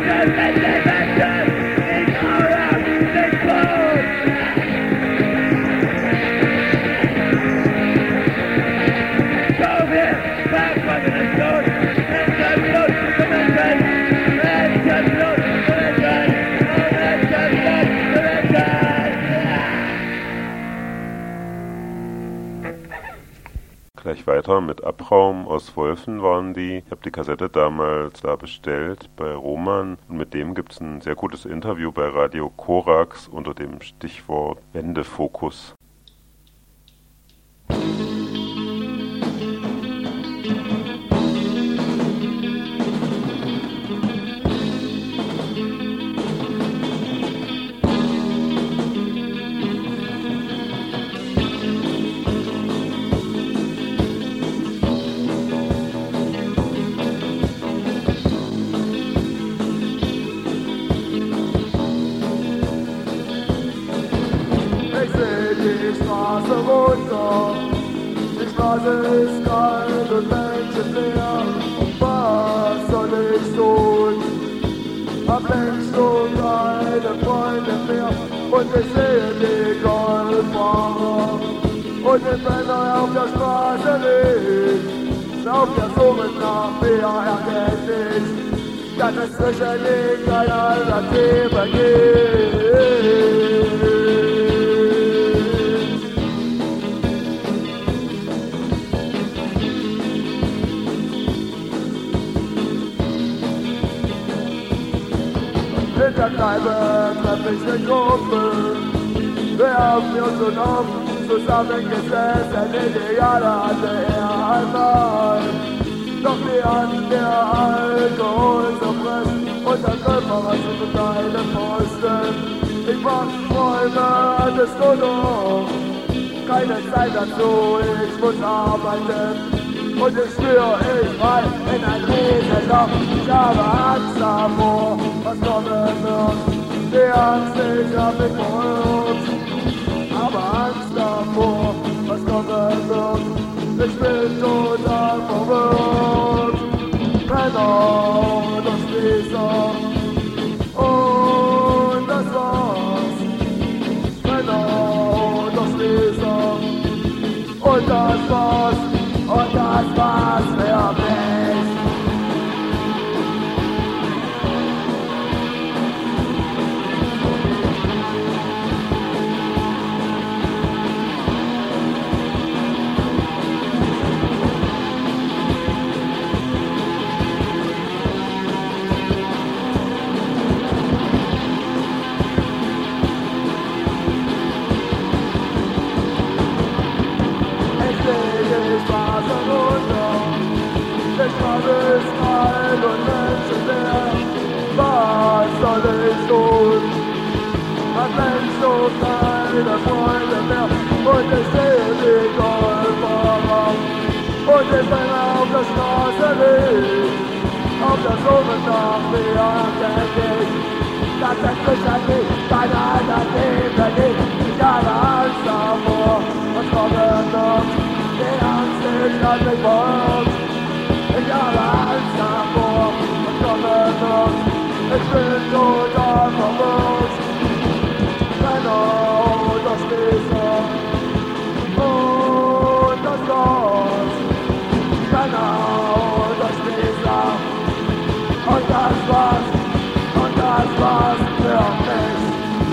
Gleich weiter mit Abraum aus Wolfen waren die. Ich habe die Kassette damals da bestellt bei Roman und mit dem gibt es ein sehr gutes Interview bei Radio Korax unter dem Stichwort Wendefokus. Die Straße runter, die Straße ist kalt und menschenleer. Was soll ich tun? Hab längst schon keine Freunde mehr und ich sehe die Golffahrer und den Männer auf der Straße liegt. Auf der Suche nach mir erkennt ich, dass es sicherlich keine Alternative gibt. In der Kneipe treff ich eine Gruppe. Wir haben uns schon oft zusammengesessen. Ideale hatte er einmal. Doch wie an der Alkohol so frisch und der Körper was für deine Posten. Ich mach Träume, hattest du noch keine Zeit dazu, ich muss arbeiten. Und ich spür, ich fall in ein Riesenloch. Ich habe Angst davor, was kommen wird. Die Angst, ich hab mich verrückt. Aber Angst davor, was kommen wird. Ich bin total verwirrt. Männer, das Leser. Und das war's. Männer, das Leser. Und das war's. Und das war's für mich. Was soll ich tun? Hab längst so keine Freunde mehr und ich sehe die Golffahrer und ich bin auf der Straße liegt. Auf der Suche nach mir denke ich, dass es sicherlich keine Alternative gibt. Ich habe Angst davor, was kommen wird. Die Angst, ich kann mich verrückt. Ich habe Angst davor, was kommen wird. Ich bin total verwirrt. Männer und das Leser und das Los. Männer und das Leser und das war's, und das war's für mich.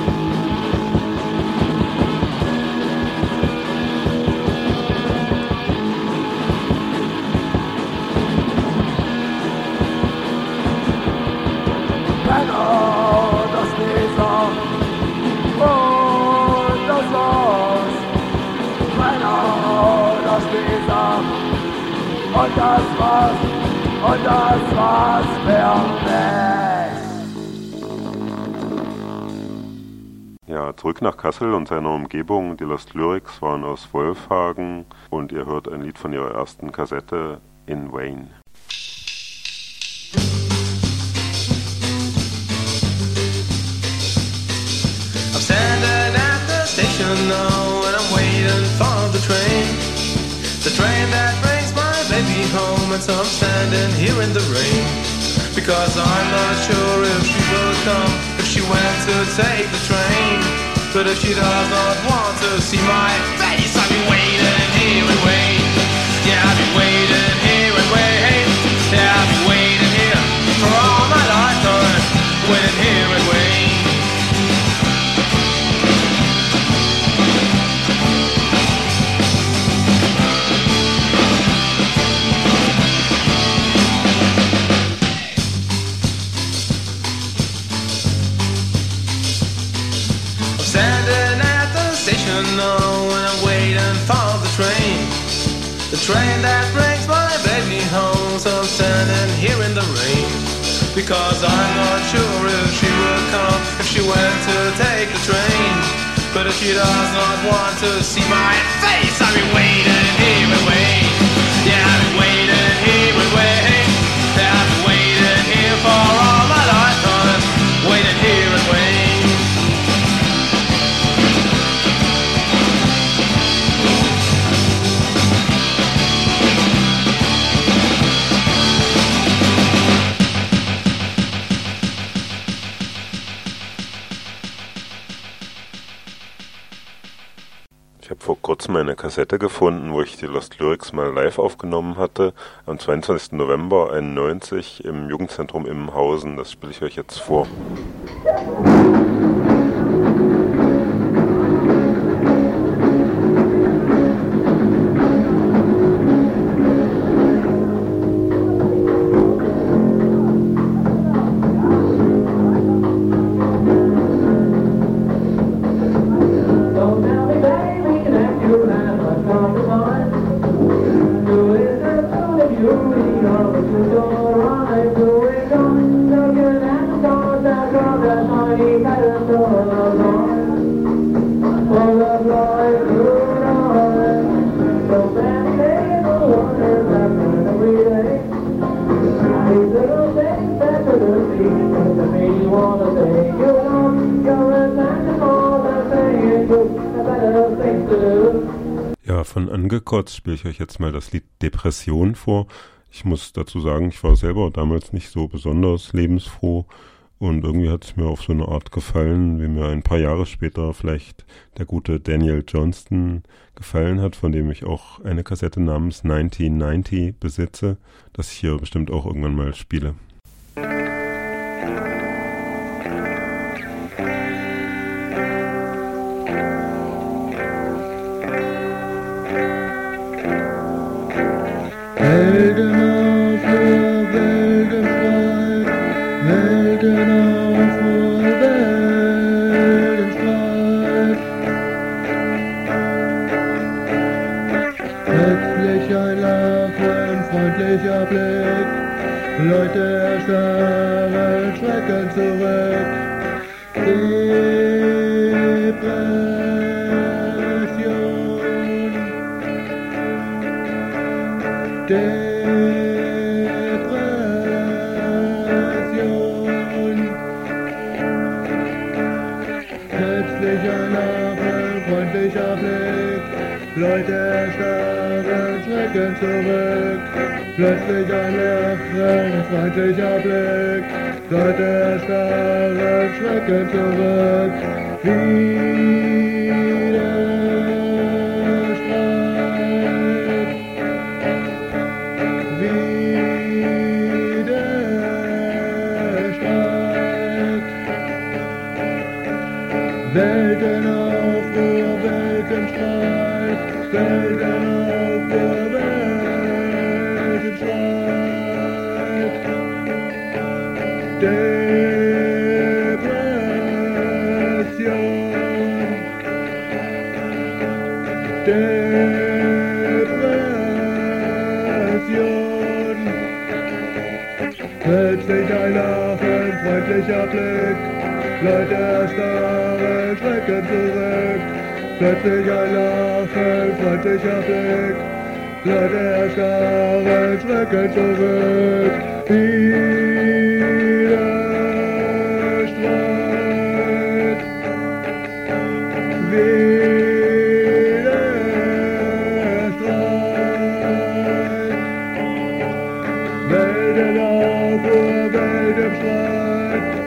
Männer, das Leser und das Los. Männer, das Leser und das war's, und das war's für mich. Ja, zurück nach Kassel und seiner Umgebung. Die Lost Lyrics waren aus Wolfhagen und ihr hört ein Lied von ihrer ersten Kassette, In Vain. Standing at the station now and I'm waiting for the train. The train that brings my baby home, and so I'm standing here in the rain. because I'm not sure if she will come if she went to take the train. But if she does not want to see my face, I'll be waiting here and wait. Yeah, I'll be waiting here and wait. Yeah, I'll be waiting here for all my lifetime, waiting here and wait. Standing at the station now when I'm waiting for the train. The train that brings my baby home. So I'm standing here in the rain, because I'm not sure if she will come if she went to take the train. But if she does not want to see my face, I'll be waiting here and wait. Yeah, I'll be waiting here and wait. Yeah, I'll be waiting here for all my lifetime, waiting here and wait. Ich habe vor kurzem eine Kassette gefunden, wo ich die Lost Lyrics mal live aufgenommen hatte, am zweiundzwanzigsten November einundneunzig im Jugendzentrum Immenhausen. Das spiele ich euch jetzt vor. Ja, von Angekotzt spiele ich euch jetzt mal das Lied Depression vor. Ich muss dazu sagen, ich war selber damals nicht so besonders lebensfroh und irgendwie hat es mir auf so eine Art gefallen, wie mir ein paar Jahre später vielleicht der gute Daniel Johnston gefallen hat, von dem ich auch eine Kassette namens neunzehnhundertneunzig besitze, das ich hier bestimmt auch irgendwann mal spiele. Helden auf vor Welten frei, Welten auf vor Welten frei. Plötzlich ein Lachen, freundlicher Blick, Leute erstarren, schrecken zurück. Depression. Depression. Plötzlich ein Lachen, freundlicher Blick, Leute erstarren, schrecken zurück. Plötzlich ein Lachen, freundlicher Blick, Leute erstarren, schrecken zurück. Weltenaufruhr, Weltenstreit, Weltenaufruhr, Weltenstreit. Depression. Depression. Plötzlich ein Lachen, freundlicher Blick, Leute erstarren, schrecken zurück. Plötzlich ein Lachen, freundlicher Blick, Leute erstarren, schrecken zurück. Widerstreit. Widerstreit. Weltenaufruhr,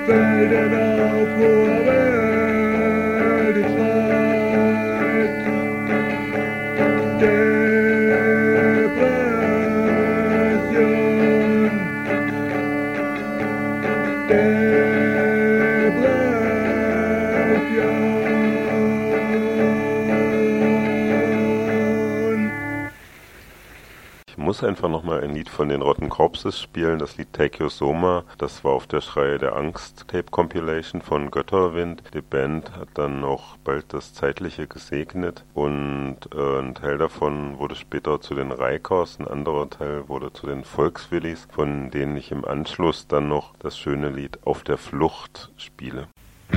Felden auf hoher Welt, ich schreit Depression, Depression. Ich muss einfach nochmal ein Lied von den Rotten Corpses spielen, das Lied Take Your Soma. Das war auf der Schreie der Angst Tape Compilation von Götterwind. Die Band hat dann auch bald das Zeitliche gesegnet und äh, ein Teil davon wurde später zu den Reikers, ein anderer Teil wurde zu den Volkswillis, von denen ich im Anschluss dann noch das schöne Lied Auf der Flucht spiele.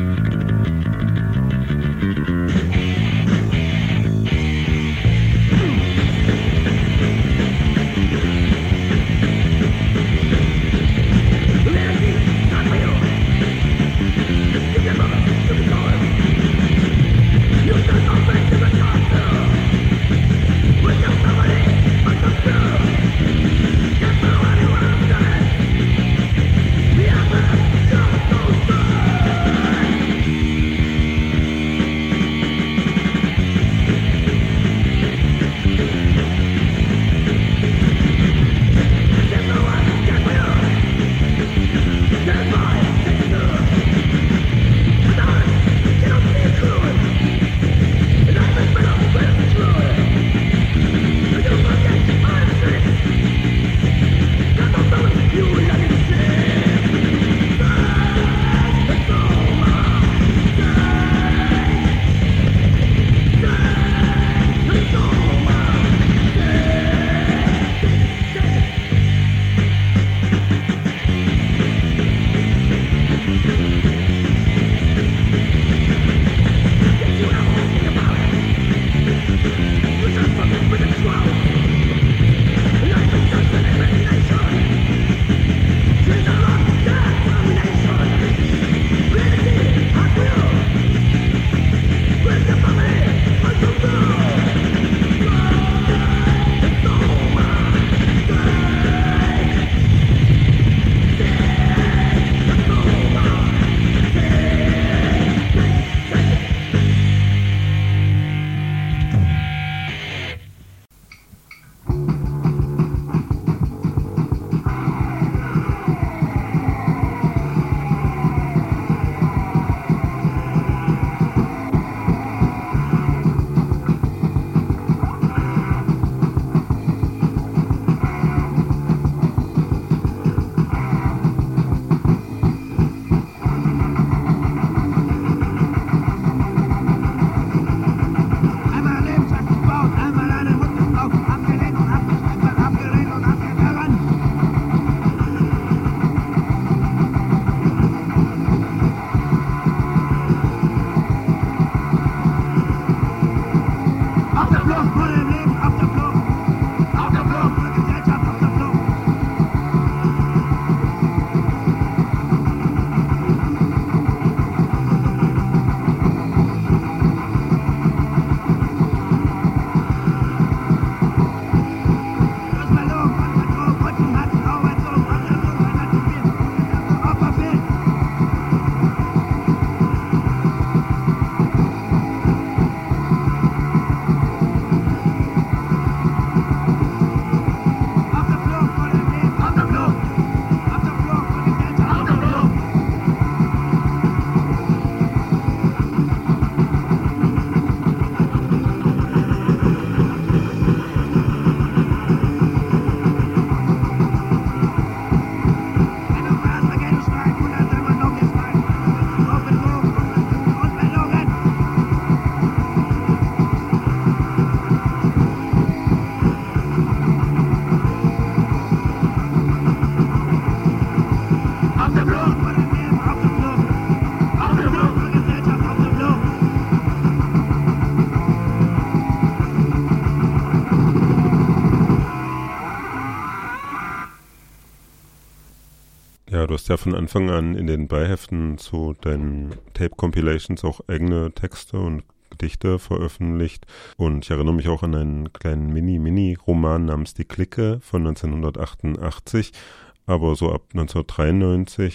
Ja, du hast ja von Anfang an in den Beiheften zu deinen Tape-Compilations auch eigene Texte und Gedichte veröffentlicht. Und ich erinnere mich auch an einen kleinen Mini-Mini-Roman namens Die Clique von neunzehnhundertachtundachtzig. Aber so ab neunzehnhundertdreiundneunzig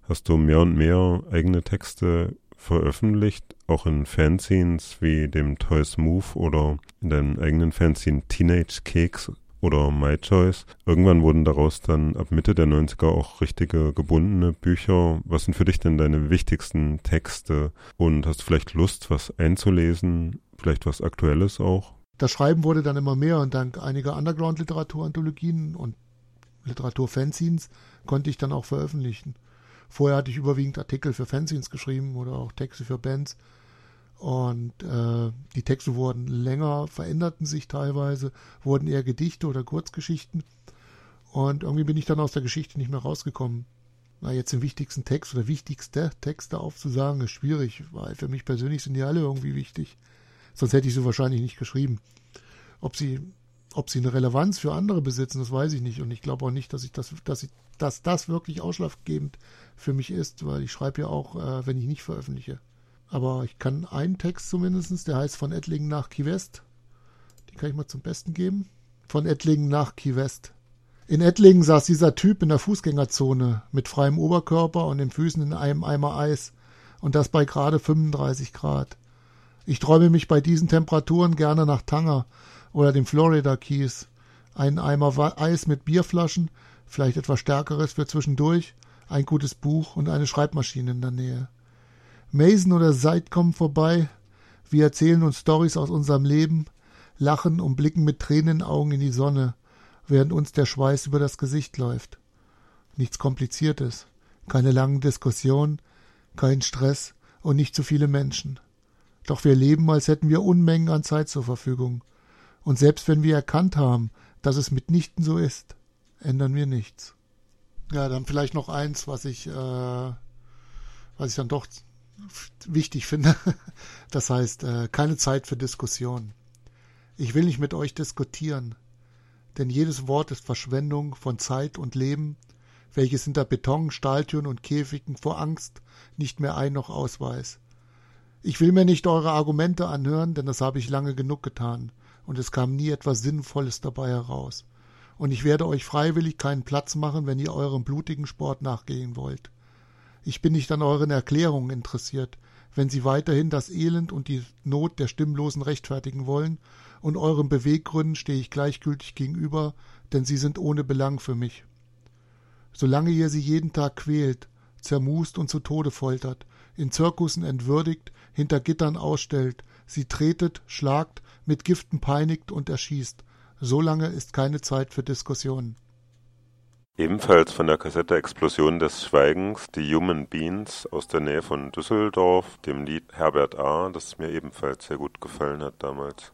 hast du mehr und mehr eigene Texte veröffentlicht, auch in Fanzines wie dem Toys Move oder in deinem eigenen Fanzine Teenage Keks oder My Choice. Irgendwann wurden daraus dann ab Mitte der neunziger auch richtige gebundene Bücher. Was sind für dich denn deine wichtigsten Texte? Und hast du vielleicht Lust, was einzulesen? Vielleicht was Aktuelles auch? Das Schreiben wurde dann immer mehr und dank einiger Underground-Literatur-Anthologien und Literatur-Fanzines konnte ich dann auch veröffentlichen. Vorher hatte ich überwiegend Artikel für Fanzines geschrieben oder auch Texte für Bands. Und äh, die Texte wurden länger, veränderten sich teilweise, wurden eher Gedichte oder Kurzgeschichten. Und irgendwie bin ich dann aus der Geschichte nicht mehr rausgekommen. Na, jetzt den wichtigsten Text oder wichtigste Texte aufzusagen, ist schwierig, weil für mich persönlich sind die alle irgendwie wichtig. Sonst hätte ich sie wahrscheinlich nicht geschrieben. Ob sie, ob sie eine Relevanz für andere besitzen, das weiß ich nicht. Und ich glaube auch nicht, dass ich das, dass ich, dass das wirklich ausschlaggebend für mich ist, weil ich schreibe ja auch, äh, wenn ich nicht veröffentliche. Aber ich kann einen Text zumindest, der heißt Von Ettlingen nach Key West. Die kann ich mal zum Besten geben. Von Ettlingen nach Key West. In Ettlingen saß dieser Typ in der Fußgängerzone mit freiem Oberkörper und den Füßen in einem Eimer Eis. Und das bei gerade fünfunddreißig Grad. Ich träume mich bei diesen Temperaturen gerne nach Tanger oder dem Florida Keys. Einen Eimer Eis mit Bierflaschen, vielleicht etwas Stärkeres für zwischendurch, ein gutes Buch und eine Schreibmaschine in der Nähe. Mason oder Seid kommen vorbei, wir erzählen uns Storys aus unserem Leben, lachen und blicken mit Tränen in den Augen in die Sonne, während uns der Schweiß über das Gesicht läuft. Nichts Kompliziertes, keine langen Diskussionen, kein Stress und nicht zu viele Menschen. Doch wir leben, als hätten wir Unmengen an Zeit zur Verfügung. Und selbst wenn wir erkannt haben, dass es mitnichten so ist, ändern wir nichts. Ja, dann vielleicht noch eins, was ich, äh, was ich dann doch wichtig finde. Das heißt, äh, keine Zeit für Diskussion. Ich will nicht mit euch diskutieren, denn jedes Wort ist Verschwendung von Zeit und Leben, welches hinter Beton, Stahltüren und Käfigen vor Angst nicht mehr ein- noch ausweist. Ich will mir nicht eure Argumente anhören, denn das habe ich lange genug getan, und es kam nie etwas Sinnvolles dabei heraus. Und ich werde euch freiwillig keinen Platz machen, wenn ihr eurem blutigen Sport nachgehen wollt. Ich bin nicht an euren Erklärungen interessiert, wenn sie weiterhin das Elend und die Not der Stimmlosen rechtfertigen wollen, und euren Beweggründen stehe ich gleichgültig gegenüber, denn sie sind ohne Belang für mich. Solange ihr sie jeden Tag quält, zermust und zu Tode foltert, in Zirkussen entwürdigt, hinter Gittern ausstellt, sie tretet, schlagt, mit Giften peinigt und erschießt, solange ist keine Zeit für Diskussionen. Ebenfalls von der Kassette Explosion des Schweigens, die Human Beings aus der Nähe von Düsseldorf, dem Lied Herbert A., das mir ebenfalls sehr gut gefallen hat damals.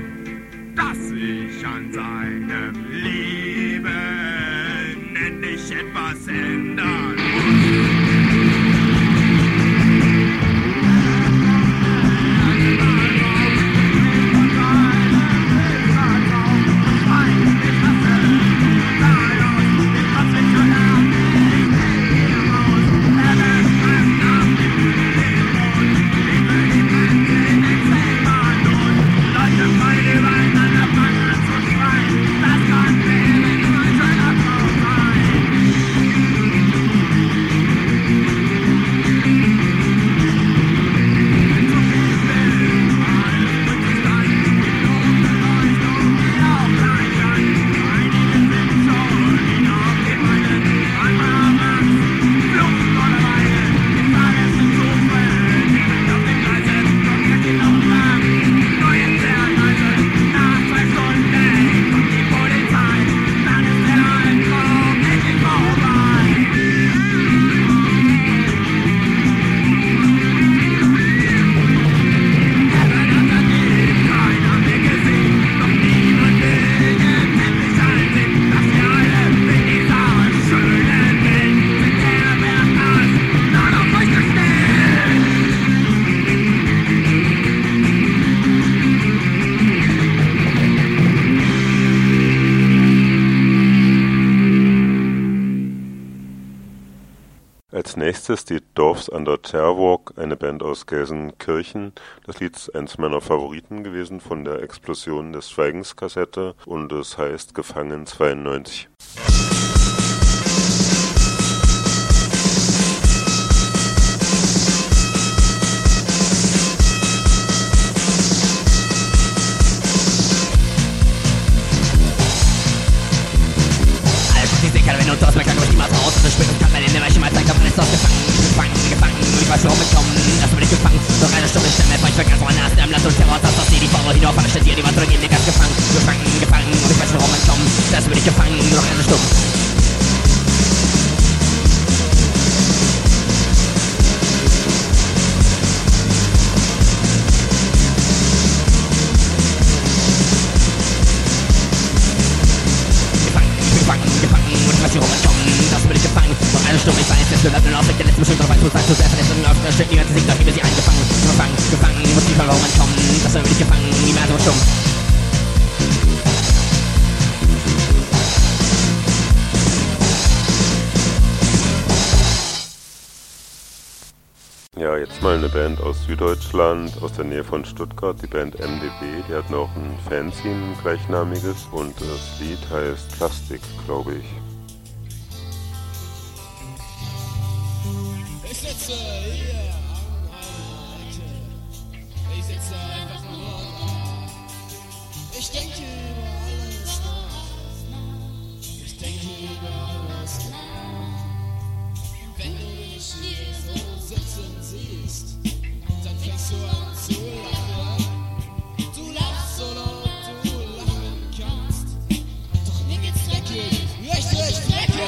An seinem Leben endlich etwas ändern. Als nächstes die Dwarfs Under Terrorwalk, eine Band aus Gelsenkirchen. Das Lied ist eins meiner Favoriten gewesen von der Explosion des Schweigens Kassette und es heißt Gefangen zweiundneunzig. Wenn du das merkst, komm ich niemals raus. Das spät und kann bei den Nämmerchen mal zeigen, alles aus gefangen, gefangen, gefangen. Ich weiß, warum ich komme, das bin ich gefangen. Doch eine Stunde Stimme, ich bin ganz woanders in einem Land und Terror. Das ist die Frau hinauf, alle Städte, die man zurück in den Gas gefangen, gefangen, gefangen. Und ich weiß, warum ich komme, das bin ich gefangen. Nur noch eine Stunde. Sturm, ich weiß, es bleibt nur Ausweg, der letzte Bestimmt, aber ich muss sagen, zu sehr verletzt und auf der Stück, niemand sich doch, sie eingefangen, gefangen, gefangen, muss nicht von warum entkommen, das soll mich gefangen, nie mehr so stumm. Ja, jetzt mal eine Band aus Süddeutschland, aus der Nähe von Stuttgart, die Band M D B, die hat noch ein Fanzine, gleichnamiges, und das Lied heißt Plastik, glaube ich. Ich sitze hier an einer Ecke. Ich sitze einfach nur da. Ich denke über alles nach. Ich denke über alles nach. Wenn du mich hier so sitzen siehst, dann fängst du an zu lachen. Du lachst so laut du lachen kannst. Doch mir geht's dreckig, richtig dreckig.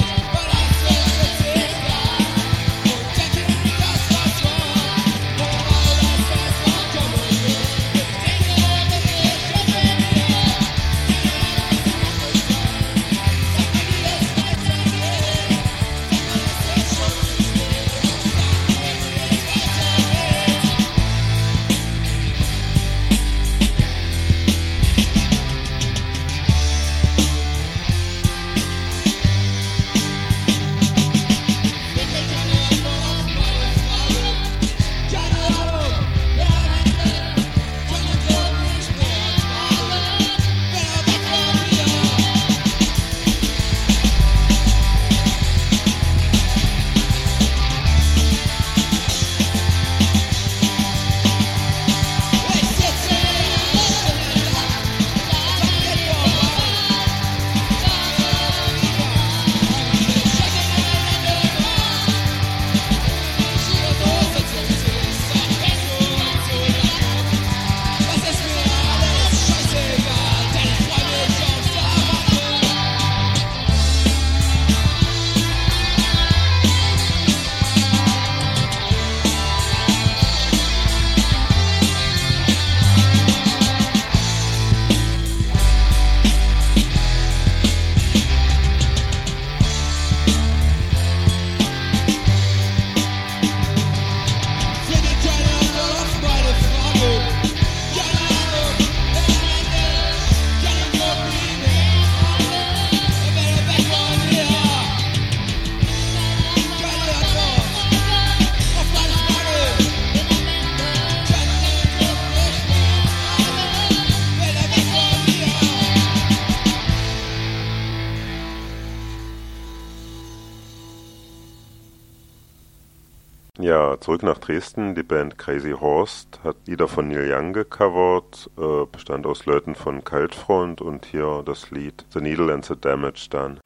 Weiter. Ja, zurück nach Dresden. Die Band Crazy Horse hat Lieder von Neil Young gecovert, äh, bestand aus Leuten von Kaltfront und hier das Lied The Needle and the Damage Done.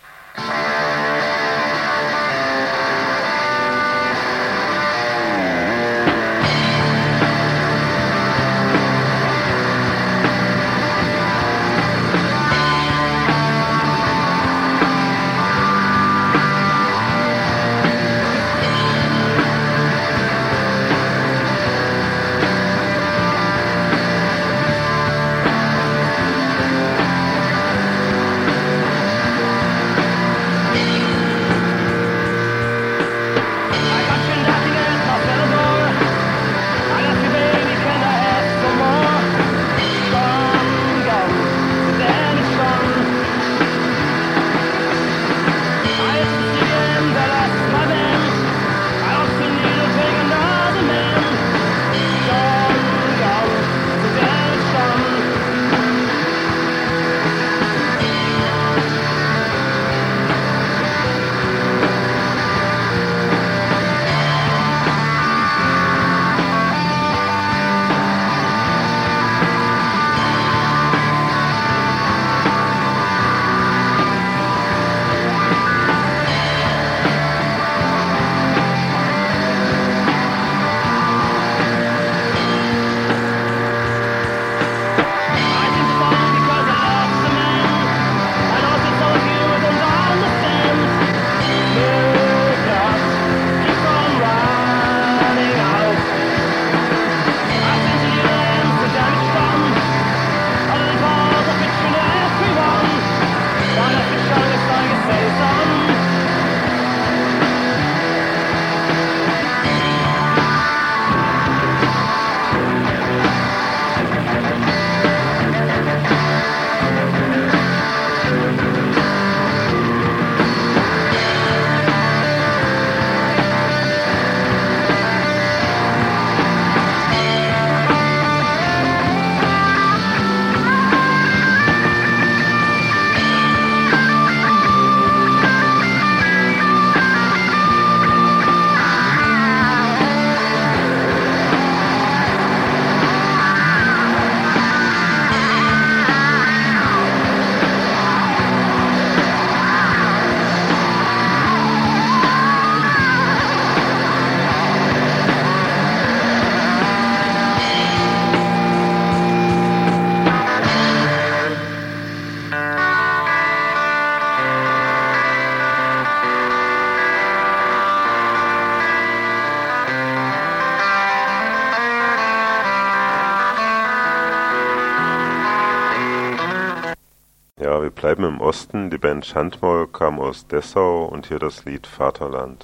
Ja, wir bleiben im Osten. Die Band Schandmoll kam aus Dessau und hier das Lied Vaterland.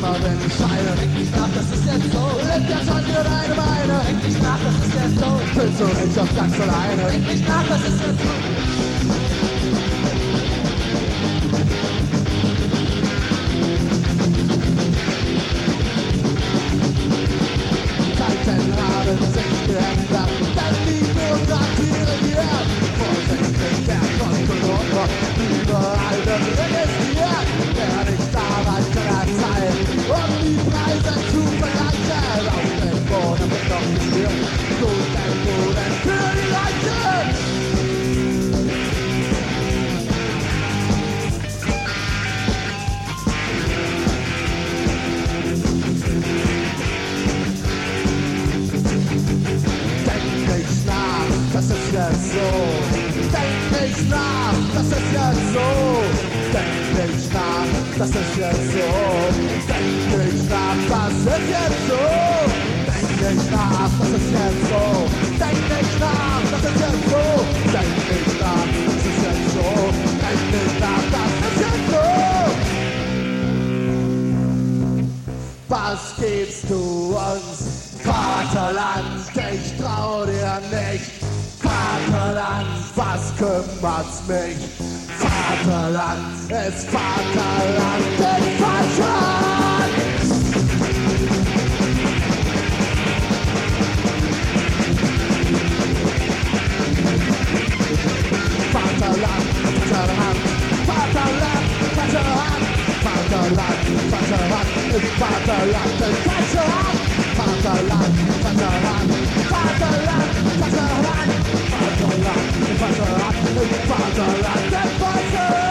immer wenn ich scheine. Denk nicht nach, das ist jetzt so. Lebt ja schon für deine Beine. Denk nicht nach, das ist jetzt so. Fühlst du dich auch ganz alleine. Denk nicht nach, das ist jetzt so. Zeiten haben sich geändert, denn die Bürokratie regiert. Vorsichtig der Kontrolleur, überall wird registriert. Wer nicht arbeitet, kann er zahlen, um die Preise zu vergleichen. Auf dem Boden wird doch gespürt, guten Boden für die Leichen. Das ist jetzt so. Denk nicht nach, das ist jetzt so. Denk nicht nach, das ist jetzt so. Denk nicht nach, das ist jetzt so. Denk nicht nach, das ist jetzt so. Denk nicht nach, das ist jetzt so. Denk nicht nach, das ist jetzt so. Denk nicht nach, das ist jetzt so. Was gibst du uns, Vaterland? Ich trau dir nicht. Vaterland, was kümmert's mich? Vaterland ist Vaterland, ist Vaterland! Vaterland, Vaterland, Vaterland, Vaterland, Vaterland, Vaterland, ist Vaterland, ist Vaterland! Vaterland, Vaterland, Vaterland, Vaterland, Vaterland, Vaterland, Vaterland, Vaterland.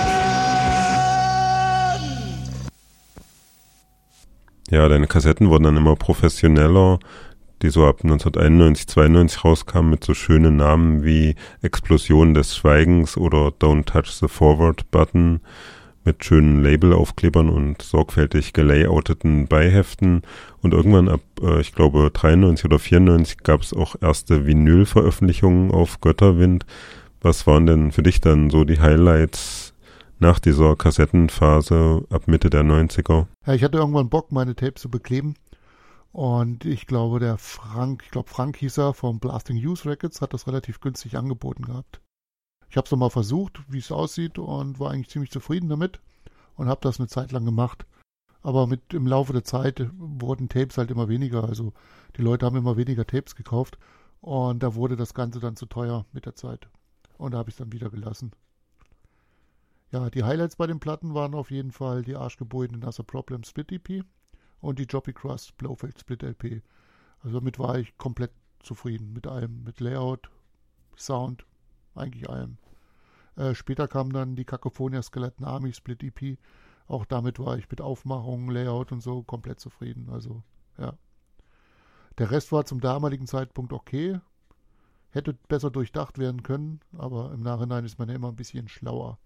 Ja, deine Kassetten wurden dann immer professioneller, die so ab neunzehnhunderteinundneunzig, zweiundneunzig rauskamen mit so schönen Namen wie Explosion des Schweigens oder Don't Touch the Forward Button, mit schönen Labelaufklebern und sorgfältig gelayouteten Beiheften. Und irgendwann ab, äh, ich glaube, dreiundneunzig oder vierundneunzig gab es auch erste Vinyl-Veröffentlichungen auf Götterwind. Was waren denn für dich dann so die Highlights nach dieser Kassettenphase ab Mitte der neunziger? Ja, ich hatte irgendwann Bock, meine Tapes zu bekleben. Und ich glaube, der Frank, ich glaube Frank hieß er, vom Blasting Youth Records, hat das relativ günstig angeboten gehabt. Ich habe es nochmal versucht, wie es aussieht, und war eigentlich ziemlich zufrieden damit und habe das eine Zeit lang gemacht. Aber mit im Laufe der Zeit wurden Tapes halt immer weniger. Also die Leute haben immer weniger Tapes gekauft und da wurde das Ganze dann zu teuer mit der Zeit. Und da habe ich es dann wieder gelassen. Ja, die Highlights bei den Platten waren auf jeden Fall die Arschgebeutel Nasser Problem Split E P und die Joppy Crust Blofeld Split L P. Also damit war ich komplett zufrieden mit allem, mit Layout, Sound, eigentlich allem. Äh, später kam dann die Kakophonia Skeleton Army Split E P. Auch damit war ich mit Aufmachung, Layout und so komplett zufrieden. Also, ja. Der Rest war zum damaligen Zeitpunkt okay. Hätte besser durchdacht werden können, aber im Nachhinein ist man ja immer ein bisschen schlauer.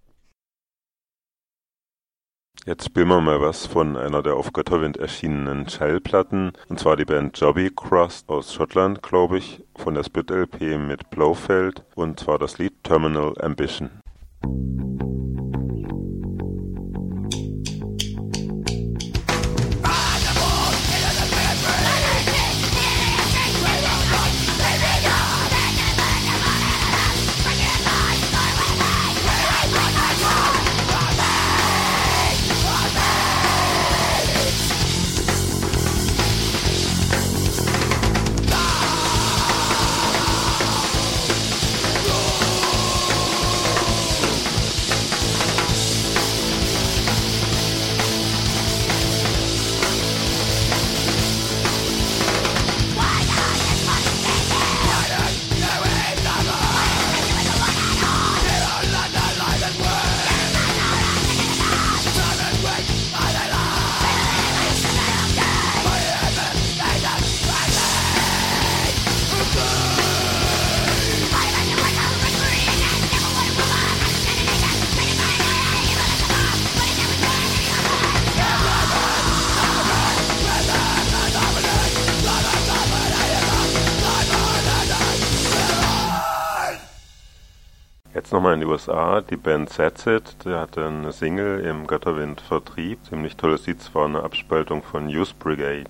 Jetzt spielen wir mal was von einer der auf Götterwind erschienenen Schallplatten, und zwar die Band Joppy Crust aus Schottland, glaube ich, von der Split L P mit Blofeld, und zwar das Lied Terminal Ambition. geht's nochmal in die U S A. Die Band That's It, der hatte eine Single im Götterwind-Vertrieb. Ziemlich tolles Lied, zwar eine Abspaltung von Youth Brigade.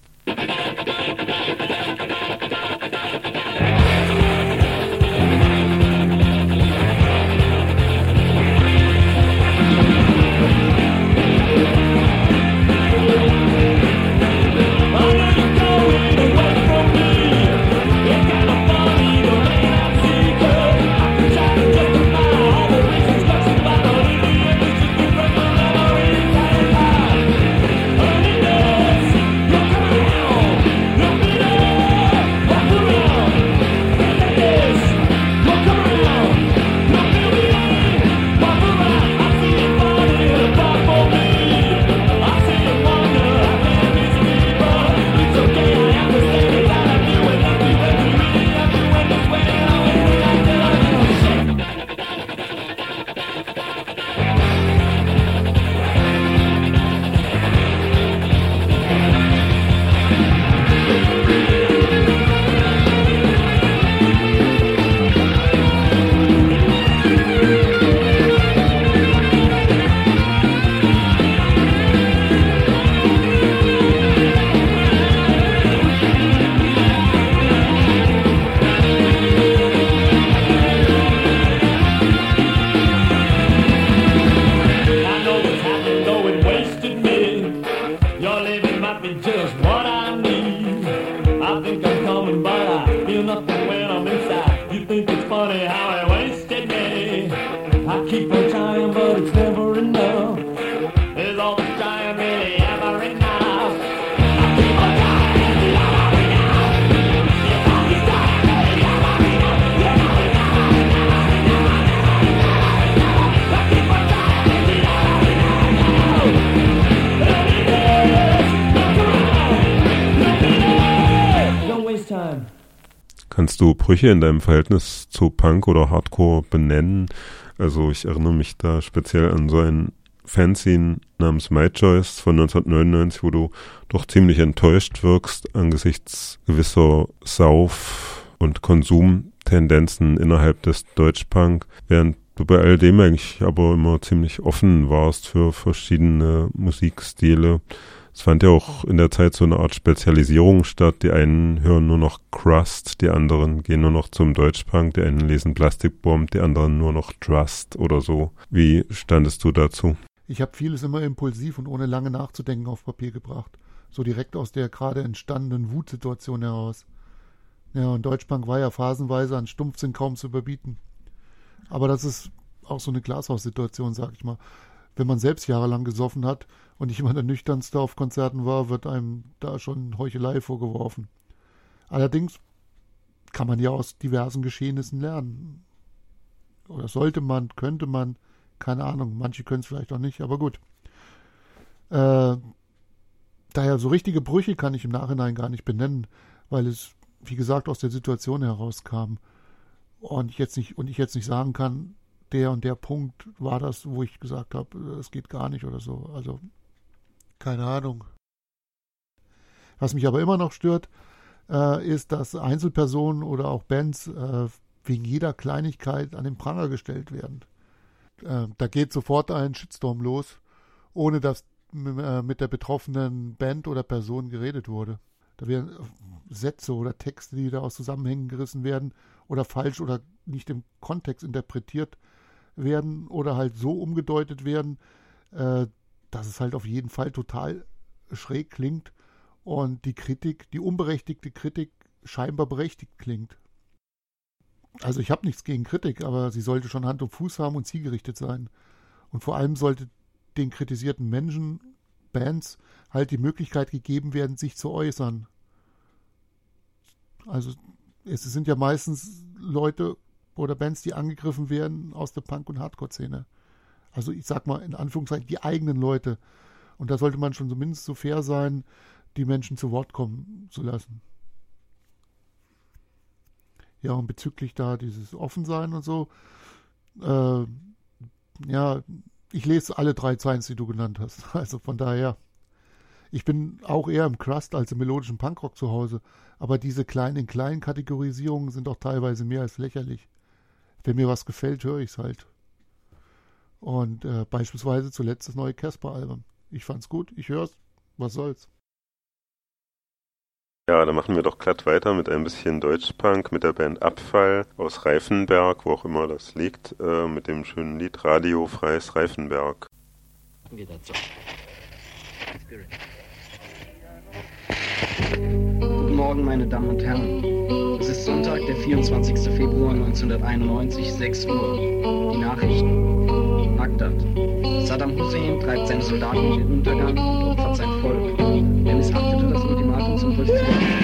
Kannst du Brüche in deinem Verhältnis zu Punk oder Hardcore benennen? Also ich erinnere mich da speziell an so ein Fanzine namens My Choice von neunzehnhundertneunundneunzig, wo du doch ziemlich enttäuscht wirkst angesichts gewisser Sauf- und Konsumtendenzen innerhalb des Deutschpunk, während du bei all dem eigentlich aber immer ziemlich offen warst für verschiedene Musikstile. Es fand ja auch in der Zeit so eine Art Spezialisierung statt. Die einen hören nur noch Crust, die anderen gehen nur noch zum Deutschpunk, die einen lesen Plastic Bomb, die anderen nur noch Trust oder so. Wie standest du dazu? Ich habe vieles immer impulsiv und ohne lange nachzudenken auf Papier gebracht. So direkt aus der gerade entstandenen Wutsituation heraus. Ja, und Deutschpunk war ja phasenweise an Stumpfsinn kaum zu überbieten. Aber das ist auch so eine Glashaussituation, sag ich mal. Wenn man selbst jahrelang gesoffen hat und nicht immer der Nüchternste auf Konzerten war, wird einem da schon Heuchelei vorgeworfen. Allerdings kann man ja aus diversen Geschehnissen lernen. Oder sollte man, könnte man, keine Ahnung, manche können es vielleicht auch nicht, aber gut. Äh, daher so richtige Brüche kann ich im Nachhinein gar nicht benennen, weil es, wie gesagt, aus der Situation herauskam. Und ich jetzt nicht, und ich jetzt nicht sagen kann, der und der Punkt war das, wo ich gesagt habe, es geht gar nicht oder so. Also, keine Ahnung. Was mich aber immer noch stört, äh, ist, dass Einzelpersonen oder auch Bands äh, wegen jeder Kleinigkeit an den Pranger gestellt werden. Äh, da geht sofort ein Shitstorm los, ohne dass äh, mit der betroffenen Band oder Person geredet wurde. Da werden Sätze oder Texte, die da aus Zusammenhängen gerissen werden oder falsch oder nicht im Kontext interpretiert werden oder halt so umgedeutet werden, äh, dass es halt auf jeden Fall total schräg klingt und die Kritik, die unberechtigte Kritik scheinbar berechtigt klingt. Also ich habe nichts gegen Kritik, aber sie sollte schon Hand und Fuß haben und zielgerichtet sein. Und vor allem sollte den kritisierten Menschen, Bands, halt die Möglichkeit gegeben werden, sich zu äußern. Also es sind ja meistens Leute oder Bands, die angegriffen werden aus der Punk- und Hardcore-Szene. Also ich sag mal in Anführungszeichen die eigenen Leute. Und da sollte man schon zumindest so fair sein, die Menschen zu Wort kommen zu lassen. Ja, und bezüglich da dieses Offensein und so, äh, ja, ich lese alle drei Zeilen, die du genannt hast. Also von daher, ich bin auch eher im Crust als im melodischen Punkrock zu Hause. Aber diese kleinen in kleinen Kategorisierungen sind auch teilweise mehr als lächerlich. Wenn mir was gefällt, höre ich es halt. Und äh, beispielsweise zuletzt das neue Casper-Album. Ich fand's gut, ich hör's, was soll's. Ja, dann machen wir doch glatt weiter mit ein bisschen Deutschpunk, mit der Band Abfall aus Reifenberg, wo auch immer das liegt, äh, mit dem schönen Lied Radio Freies Reifenberg. Wieder so. Guten Morgen, meine Damen und Herren. Es ist Sonntag, der vierundzwanzigster Februar neunzehnhunderteinundneunzig, sechs Uhr. Die Nachrichten. Bagdad. Saddam Hussein treibt seine Soldaten in den Untergang und opfert sein Volk. Er missachtete das Ultimatum zum Vollziehen.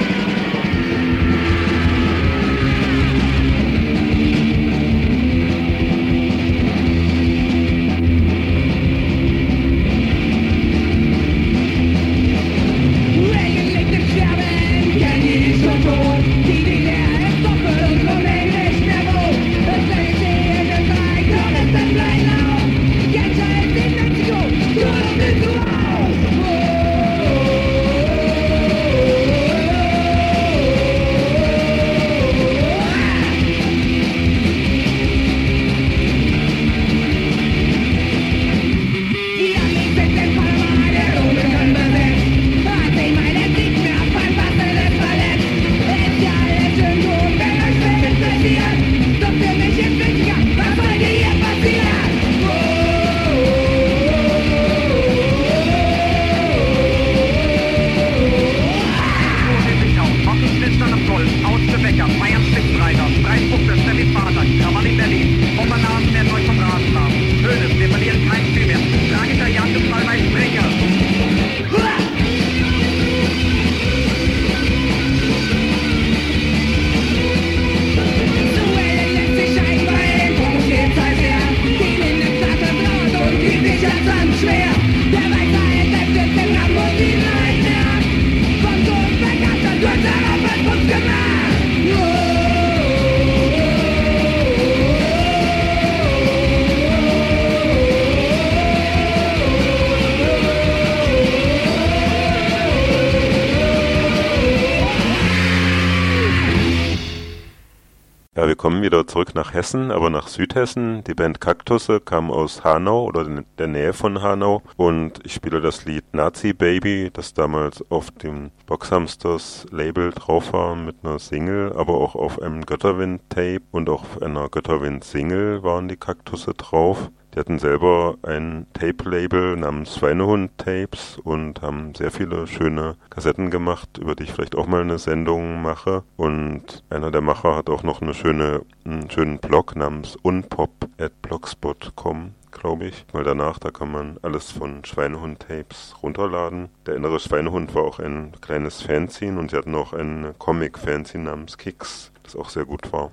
Ja, wir kommen wieder zurück nach Hessen, aber nach Südhessen. Die Band Kaktusse kam aus Hanau oder der Nähe von Hanau und ich spiele das Lied Nazi Baby, das damals auf dem Boxhamsters Label drauf war mit einer Single, aber auch auf einem Götterwind-Tape und auch auf einer Götterwind-Single waren die Kaktusse drauf. Die hatten selber ein Tape-Label namens Schweinehund-Tapes und haben sehr viele schöne Kassetten gemacht, über die ich vielleicht auch mal eine Sendung mache. Und einer der Macher hat auch noch eine schöne, einen schönen Blog namens unpop at blogspot punkt com, glaube ich. Mal danach, da kann man alles von Schweinehund-Tapes runterladen. Der innere Schweinehund war auch ein kleines Fanzine und sie hatten auch ein Comic-Fanzine namens Kicks, das auch sehr gut war.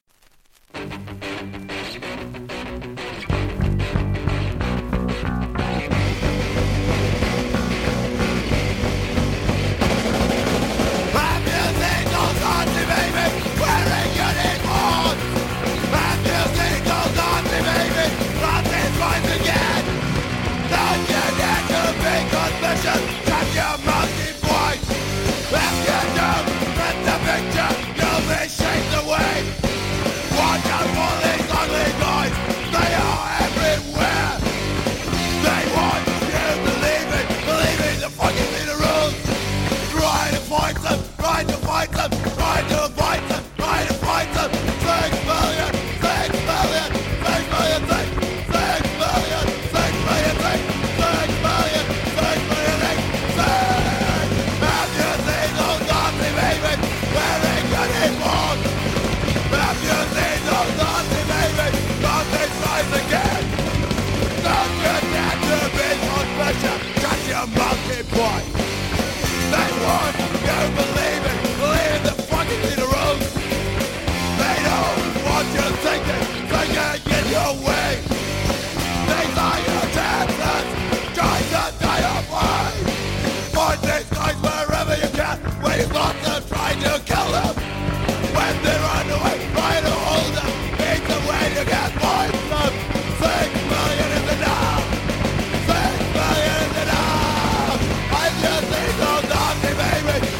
Baby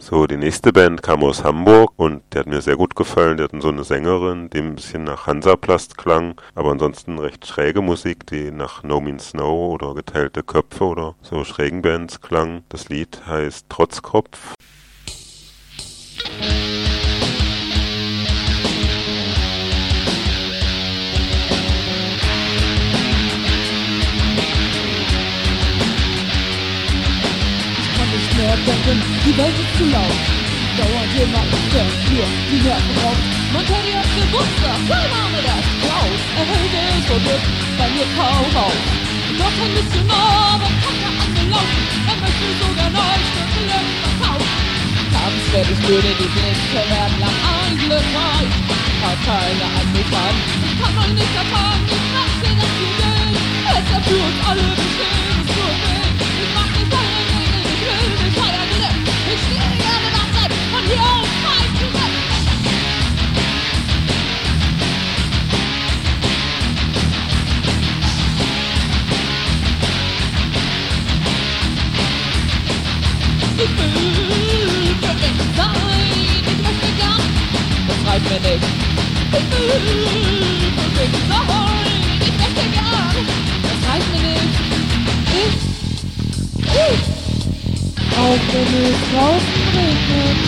So, die nächste Band kam aus Hamburg und die hat mir sehr gut gefallen. Die hatten so eine Sängerin, die ein bisschen nach Hansaplast klang, aber ansonsten recht schräge Musik, die nach No Means No oder Geteilte Köpfe oder so schrägen Bands klang. Das Lied heißt Trotzkopf. Denken, die Welt ist zu laut. Dauernd jemand, der mir die Nerven raubt. Man kennt die erste Buster, kein Name, der ist Klaus. Er hält es und wird bei mir kaum auf. Doch ein Missionar, was kann der andere laufen? Er möchte sogar Neustücke verkaufen. Abends werde ich müde, die Blicke werden lang eingereicht. Hat keine Anrufern, ich kann euch nicht erfahren. Ich mach dir das viel Geld, es ist für uns alle bestimmt, es tut weh. Ich mach nicht eure Regeln, ich will nicht euer Glück. Ich stehe gerne Nachtzeit von hier aus weit zurück. Ich will für dich sein, ich möchte gern, das reicht mir nicht. Ich will für dich sein, ich möchte gern, das reicht mir nicht. Ich, ich, auch wenn es draußen regnet.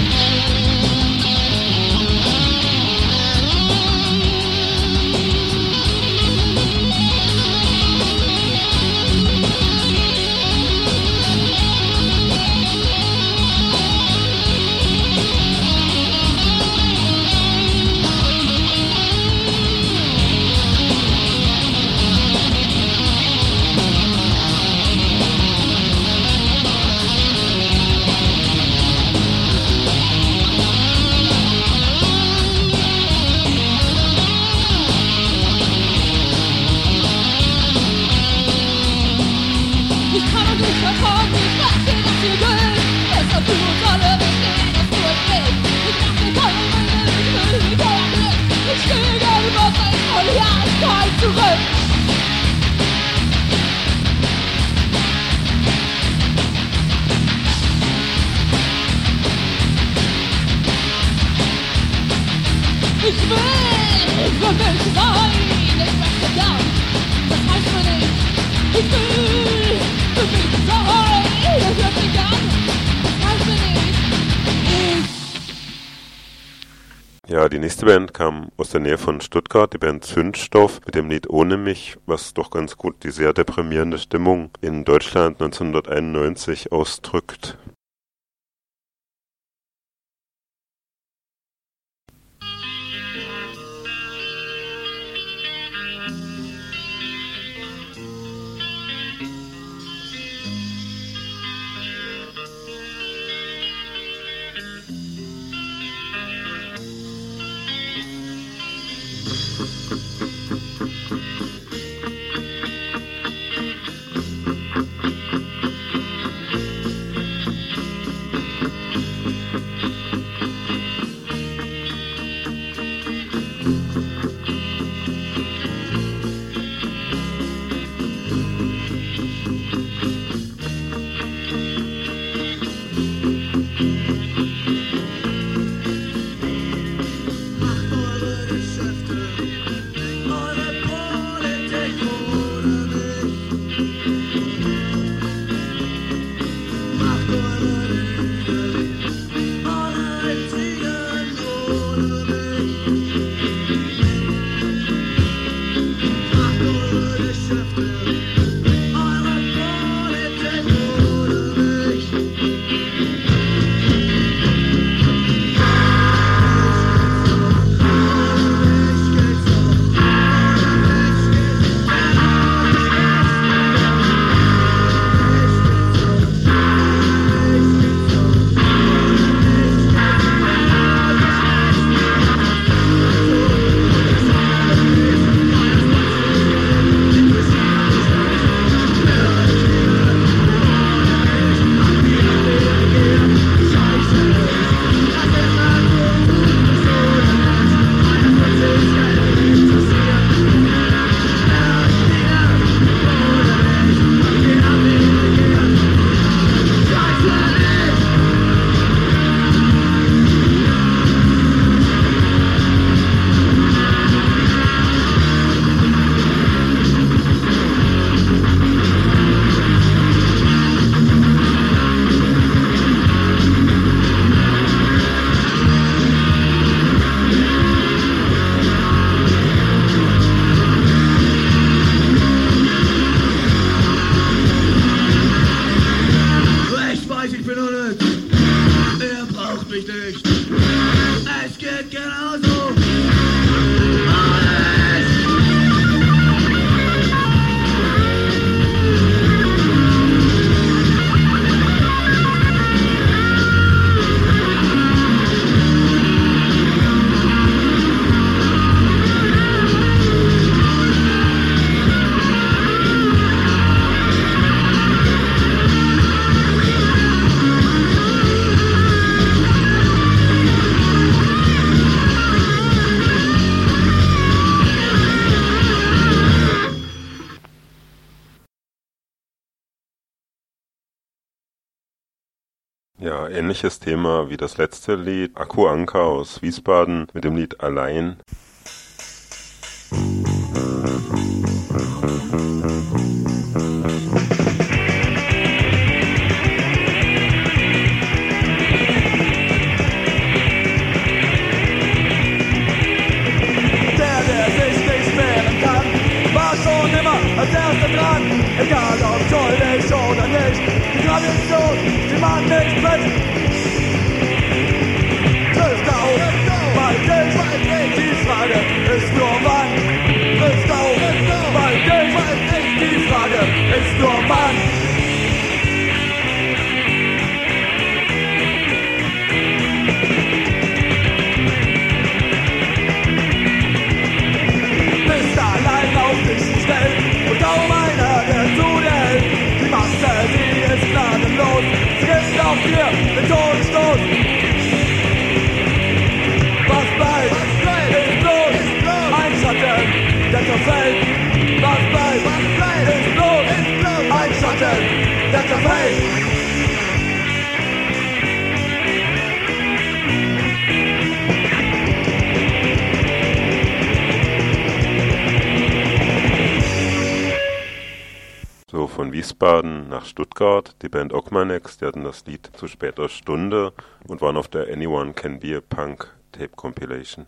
Ja, die nächste Band kam aus der Nähe von Stuttgart, die Band Zündstoff mit dem Lied Ohne mich, was doch ganz gut die sehr deprimierende Stimmung in Deutschland neunzehnhunderteinundneunzig ausdrückt. Ja, ähnliches Thema wie das letzte Lied. Akku Anker aus Wiesbaden mit dem Lied Allein. Als erster dran, egal ob schuldig oder nicht, die Tradition, die man nicht mit. Trifft auf, bald nicht, die Frage ist nur wann. Trifft auf, bald nicht, die Frage ist nur wann. Bist allein auf dich gestellt. Und kaum einer, der zu dir hält. Die Masse, die ist gnadenlos. Sie gibt auf dir den Todesstoß. Was bleibt, ist bloß ein Schatten, der zerfällt. Was bleibt, ist bloß ein Schatten, der zerfällt. So, von Wiesbaden nach Stuttgart, die Band Ogmanex, die hatten das Lied Zu später Stunde und waren auf der Anyone Can Be a Punk Tape Compilation.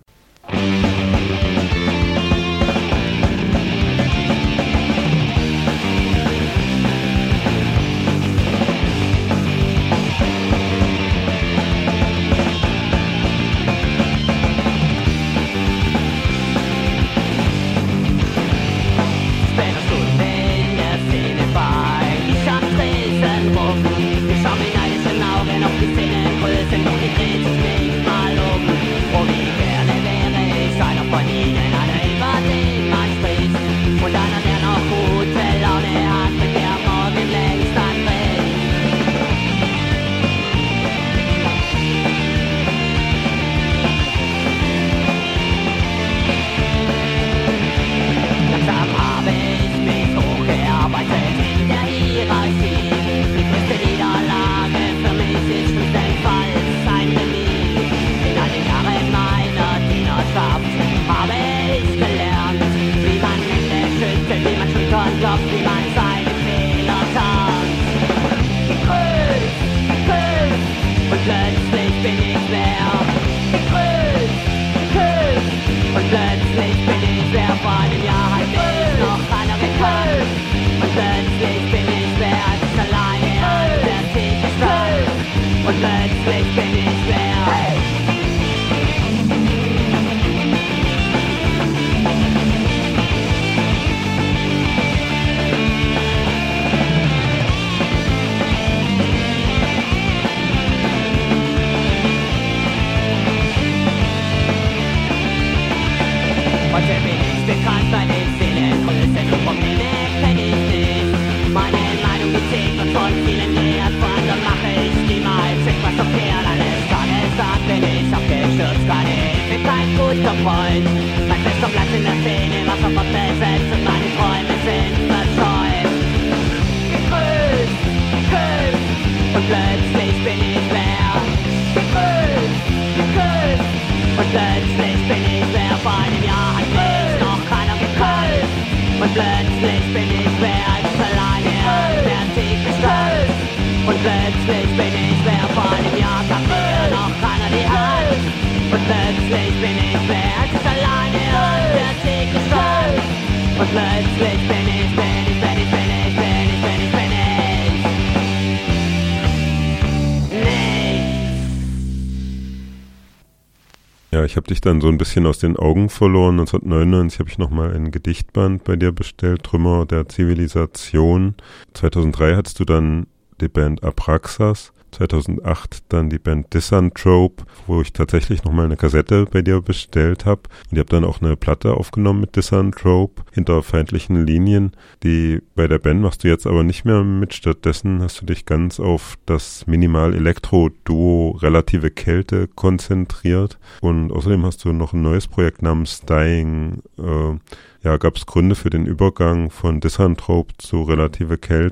Ja, ich habe dich dann so ein bisschen aus den Augen verloren. neunzehnhundertneunundneunzig habe ich nochmal ein Gedichtband bei dir bestellt, Trümmer der Zivilisation. zweitausenddrei hattest du dann die Band Abraxas, zweitausendacht dann die Band Dysanthrope, wo ich tatsächlich nochmal eine Kassette bei dir bestellt habe. Und ihr habt dann auch eine Platte aufgenommen mit Dysanthrope, hinter feindlichen Linien. Die bei der Band machst du jetzt aber nicht mehr mit. Stattdessen hast du dich ganz auf das Minimal-Elektro-Duo Relative Kälte konzentriert. Und außerdem hast du noch ein neues Projekt namens Dying. Äh, ja, gab es Gründe für den Übergang von Dysanthrope zu Relative Kälte?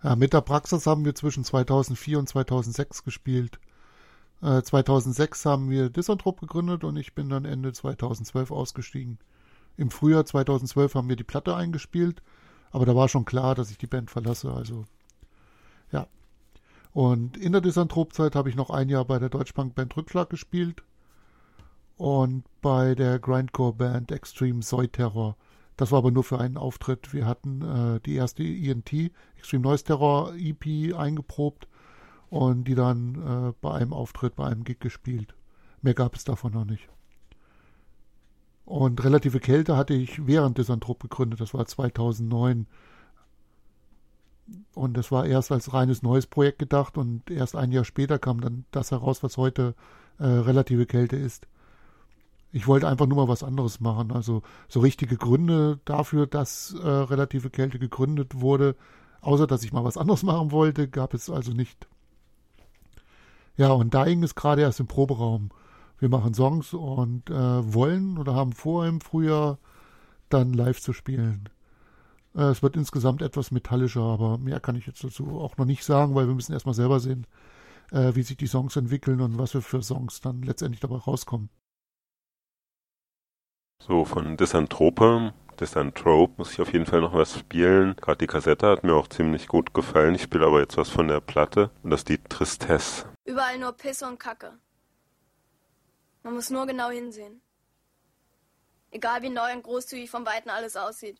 Ja, mit der Praxis haben wir zwischen zweitausendvier und zweitausendsechs gespielt. Äh, zweitausendsechs haben wir Dysanthrop gegründet und ich bin dann Ende zweitausendzwölf ausgestiegen. Im Frühjahr zweitausendzwölf haben wir die Platte eingespielt, aber da war schon klar, dass ich die Band verlasse, also ja. Und in der Dysanthrop-Zeit habe ich noch ein Jahr bei der Deutschpunk-Band Rückschlag gespielt und bei der Grindcore-Band Extreme Soy Terror. Das war aber nur für einen Auftritt. Wir hatten äh, die erste E N T, Extreme Noise Terror E P, eingeprobt und die dann äh, bei einem Auftritt, bei einem Gig gespielt. Mehr gab es davon noch nicht. Und Relative Kälte hatte ich während Dysanthrop gegründet. Das war zweitausendneun. Und das war erst als reines neues Projekt gedacht und erst ein Jahr später kam dann das heraus, was heute äh, Relative Kälte ist. Ich wollte einfach nur mal was anderes machen. Also so richtige Gründe dafür, dass äh, Relative Kälte gegründet wurde, außer dass ich mal was anderes machen wollte, gab es also nicht. Ja, und Dying ist gerade erst im Proberaum. Wir machen Songs und äh, wollen oder haben vor, im Frühjahr dann live zu spielen. Äh, es wird insgesamt etwas metallischer, aber mehr kann ich jetzt dazu auch noch nicht sagen, weil wir müssen erstmal selber sehen, äh, wie sich die Songs entwickeln und was wir für Songs dann letztendlich dabei rauskommen. So, von Dysanthrope, Dysanthrope muss ich auf jeden Fall noch was spielen. Gerade die Kassette hat mir auch ziemlich gut gefallen. Ich spiele aber jetzt was von der Platte und das Lied Tristesse. Überall nur Pisse und Kacke. Man muss nur genau hinsehen. Egal wie neu und großzügig vom Weiten alles aussieht.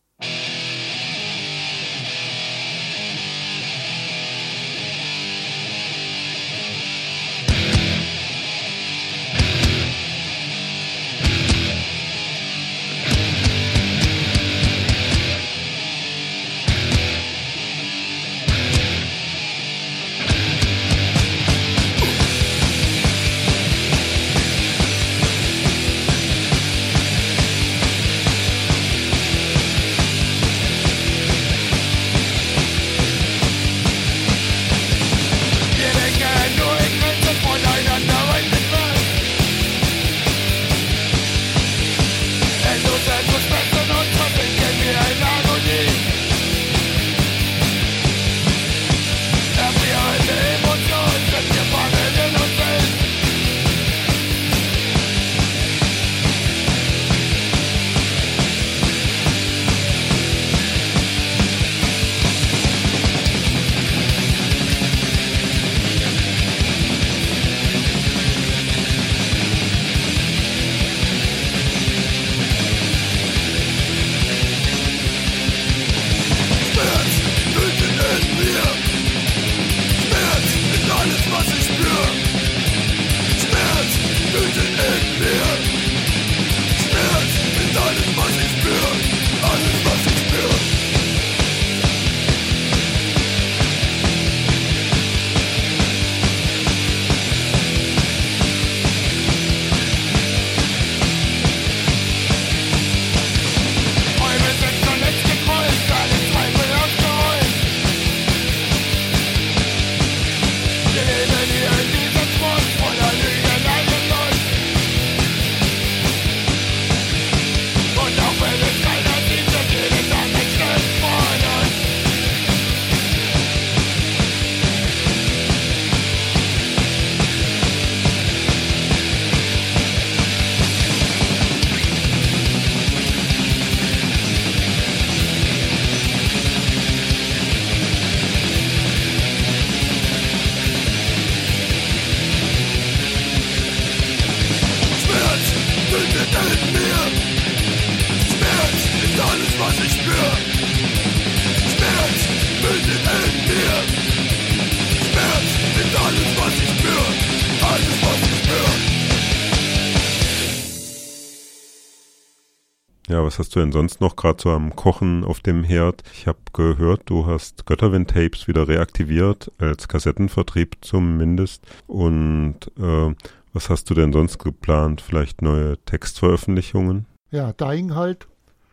Ja, was hast du denn sonst noch gerade so am Kochen auf dem Herd? Ich habe gehört, du hast Götterwind-Tapes wieder reaktiviert, als Kassettenvertrieb zumindest. Und äh, was hast du denn sonst geplant? Vielleicht neue Textveröffentlichungen? Ja, Dying halt.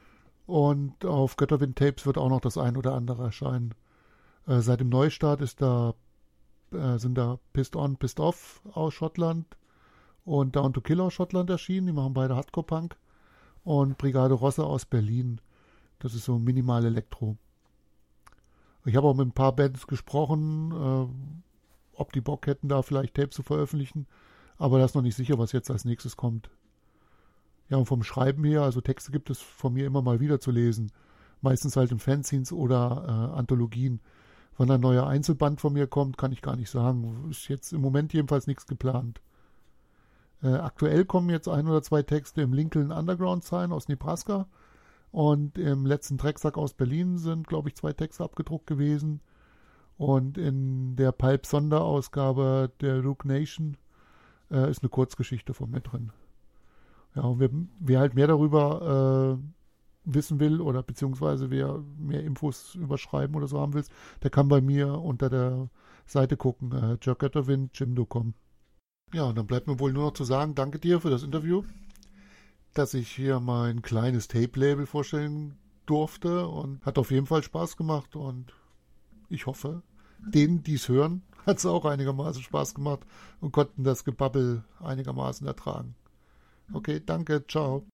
Und auf Götterwind-Tapes wird auch noch das ein oder andere erscheinen. Äh, seit dem Neustart ist da, äh, sind da Pissed On, Pissed Off aus Schottland und Down to Kill aus Schottland erschienen. Die machen beide Hardcore-Punk. Und Brigade Rosse aus Berlin. Das ist so minimal Elektro. Ich habe auch mit ein paar Bands gesprochen, äh, ob die Bock hätten, da vielleicht Tape zu veröffentlichen. Aber das ist noch nicht sicher, was jetzt als nächstes kommt. Ja, und vom Schreiben her, also Texte gibt es von mir immer mal wieder zu lesen. Meistens halt in Fanzines oder äh, Anthologien. Wann ein neuer Einzelband von mir kommt, kann ich gar nicht sagen. Ist jetzt im Moment jedenfalls nichts geplant. Äh, aktuell kommen jetzt ein oder zwei Texte im Lincoln Underground Sign aus Nebraska. Und im letzten Drecksack aus Berlin sind, glaube ich, zwei Texte abgedruckt gewesen. Und in der Pulp-Sonderausgabe der Rook Nation äh, ist eine Kurzgeschichte von mir drin. Ja, und wer, wer halt mehr darüber äh, wissen will oder beziehungsweise wer mehr Infos über Schreiben oder so haben will, der kann bei mir unter der Seite gucken, äh, Jörg Götterwind, Jimdo Punkt com. Ja, und dann bleibt mir wohl nur noch zu sagen, danke dir für das Interview, dass ich hier mein kleines Tape-Label vorstellen durfte und hat auf jeden Fall Spaß gemacht und ich hoffe, denen, die es hören, hat es auch einigermaßen Spaß gemacht und konnten das Gebabbel einigermaßen ertragen. Okay, danke, ciao.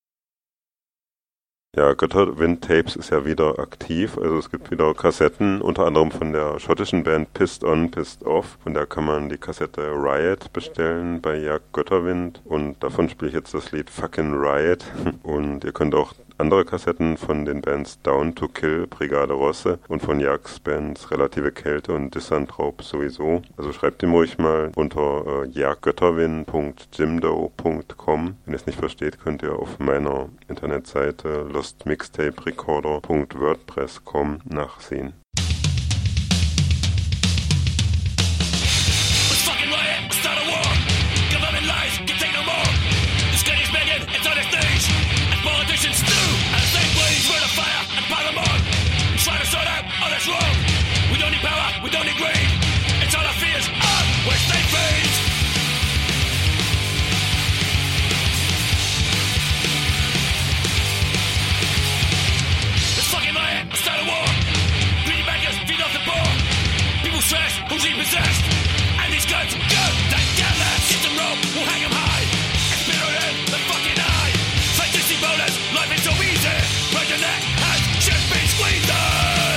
Ja, Götterwind Tapes ist ja wieder aktiv, also es gibt wieder Kassetten, unter anderem von der schottischen Band Pissed On, Pissed Off. Von der kann man die Kassette Riot bestellen bei Jörg Götterwind und davon spiele ich jetzt das Lied Fucking Riot. Und ihr könnt auch andere Kassetten von den Bands Down to Kill, Brigade Rosse und von Jörgs Bands Relative Kälte und Dissanthrop sowieso. Also schreibt ihm ruhig mal unter äh, jörggötterwind punkt jimdo punkt com. Wenn ihr es nicht versteht, könnt ihr auf meiner Internetseite lost mixtape recorder punkt wordpress punkt com nachsehen. We don't need power, we don't need greed. It's all our fears of where state feeds. Let's fucking riot, let's start a war. Greedy bankers feed off the poor. People's trash, who's repossessed. And these guns, go, they get left. Get the rope, we'll hang them high. Experience in the fucking eye. Fantasy bonus, life is so easy. Right your neck has should be squeezed on.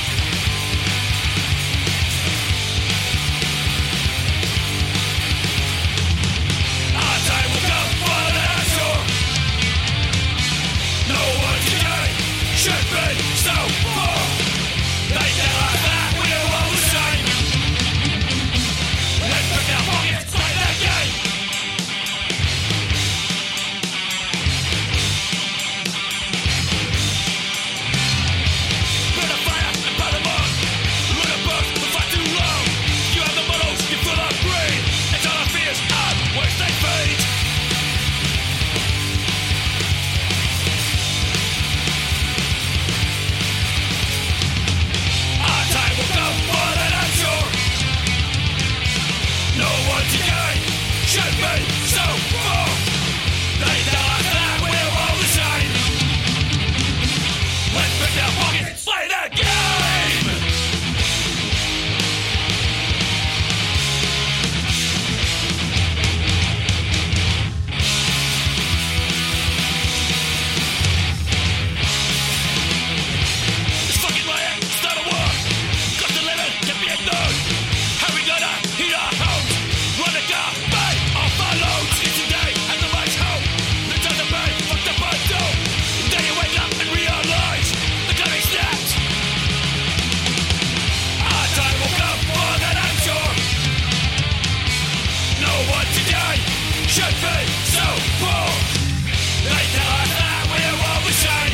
Should be so full. They tell us that we're all the same. Let's pick our pockets, play that game. Burn a fire and pile them on. Run a book for far too long. You have the models, you're full of greed. It's all our fears of where they feed. Should be so full. They tell us that we're all the same. Let's pick our pockets, play that game. It's fucking riot, start a war. Cost of living can be ignored. How we gonna heat our homes? Run a car. It's today and the much hope. The time to burn, fuck the bud dough. Then you wake up and realize the coming snaps. Our time will come, more than I'm sure. No one today should be so poor. They tell us that we're all the same.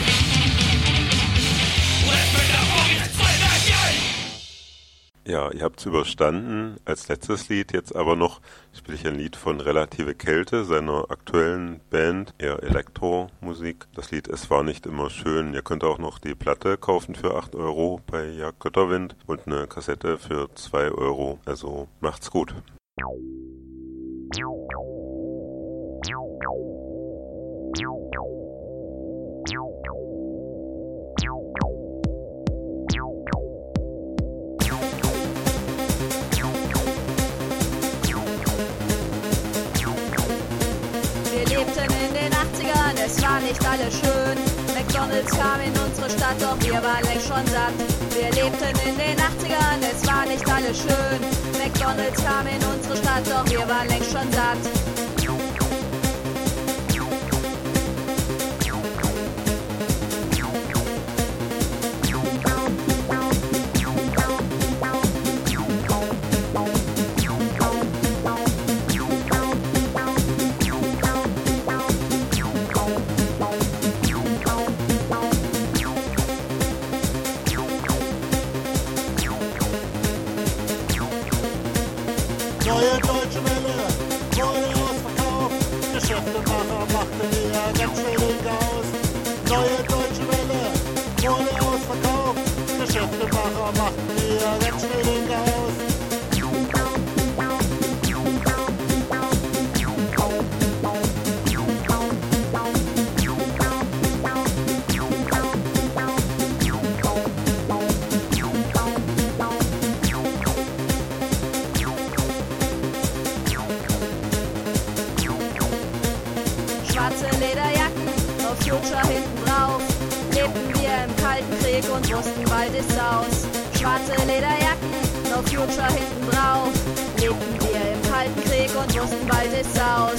Let's pick our pockets, play that game. Ja, ihr habt's überstanden. Als letztes Lied jetzt aber noch spiele ich ein Lied von Relative Kälte, seiner aktuellen Band, eher Elektromusik. Das Lied Es war nicht immer schön. Ihr könnt auch noch die Platte kaufen für acht Euro bei Jörg Götterwind und eine Kassette für zwei Euro. Also macht's gut. Es war nicht alles schön. McDonalds kam in unsere Stadt, doch wir waren längst schon satt. Wir lebten in den achtzigern, es war nicht alles schön. McDonalds kam in unsere Stadt, doch wir waren längst schon satt. Neue Deutsche Welle, wurde ausverkauft. Geschäftemacher machten eher ganz schnell den Chaos. Neue Deutsche Welle, wurde ausverkauft. Geschäftemacher machten eher ganz schnell den Chaos. Schwarze Lederjacken, auf Future hinten drauf. Lebten wir im Kalten Krieg und wussten, bald ist aus. Schwarze Lederjacken, no Future hinten drauf. Lebten wir im Kalten Krieg und wussten, bald ist aus.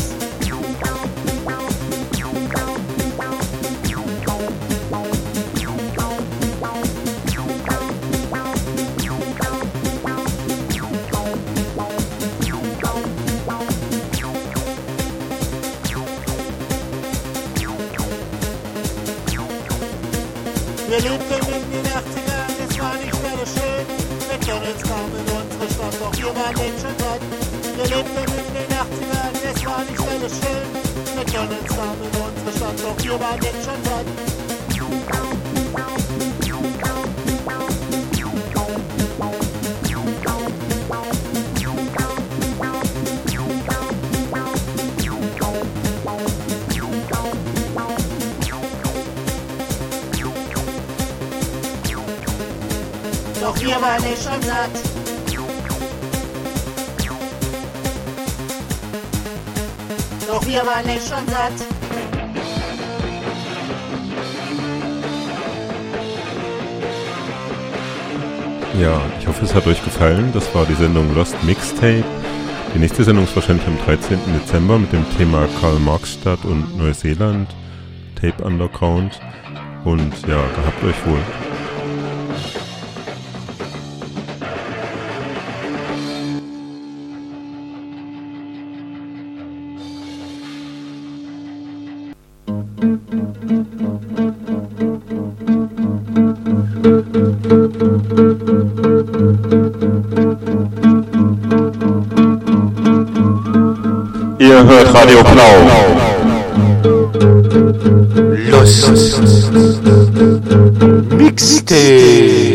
Wir lebten in den achtzigern, es war nicht alles schön. McDonalds kam in unsere Stadt, doch wir waren längst schon satt. Wir lebten in den achtzigern, es war nicht alles schön. McDonalds kam in unsere Stadt, doch wir waren längst schon satt. Doch wir waren nicht schon satt. Doch wir waren nicht schon satt. Ja, ich hoffe, es hat euch gefallen. Das war die Sendung Lost Mixtape. Die nächste Sendung ist wahrscheinlich am dreizehnten Dezember mit dem Thema Karl-Marx-Stadt und Neuseeland, Tape Underground. Und ja, gehabt euch wohl. Ihr hört Radio Blau. Lust Mixtape.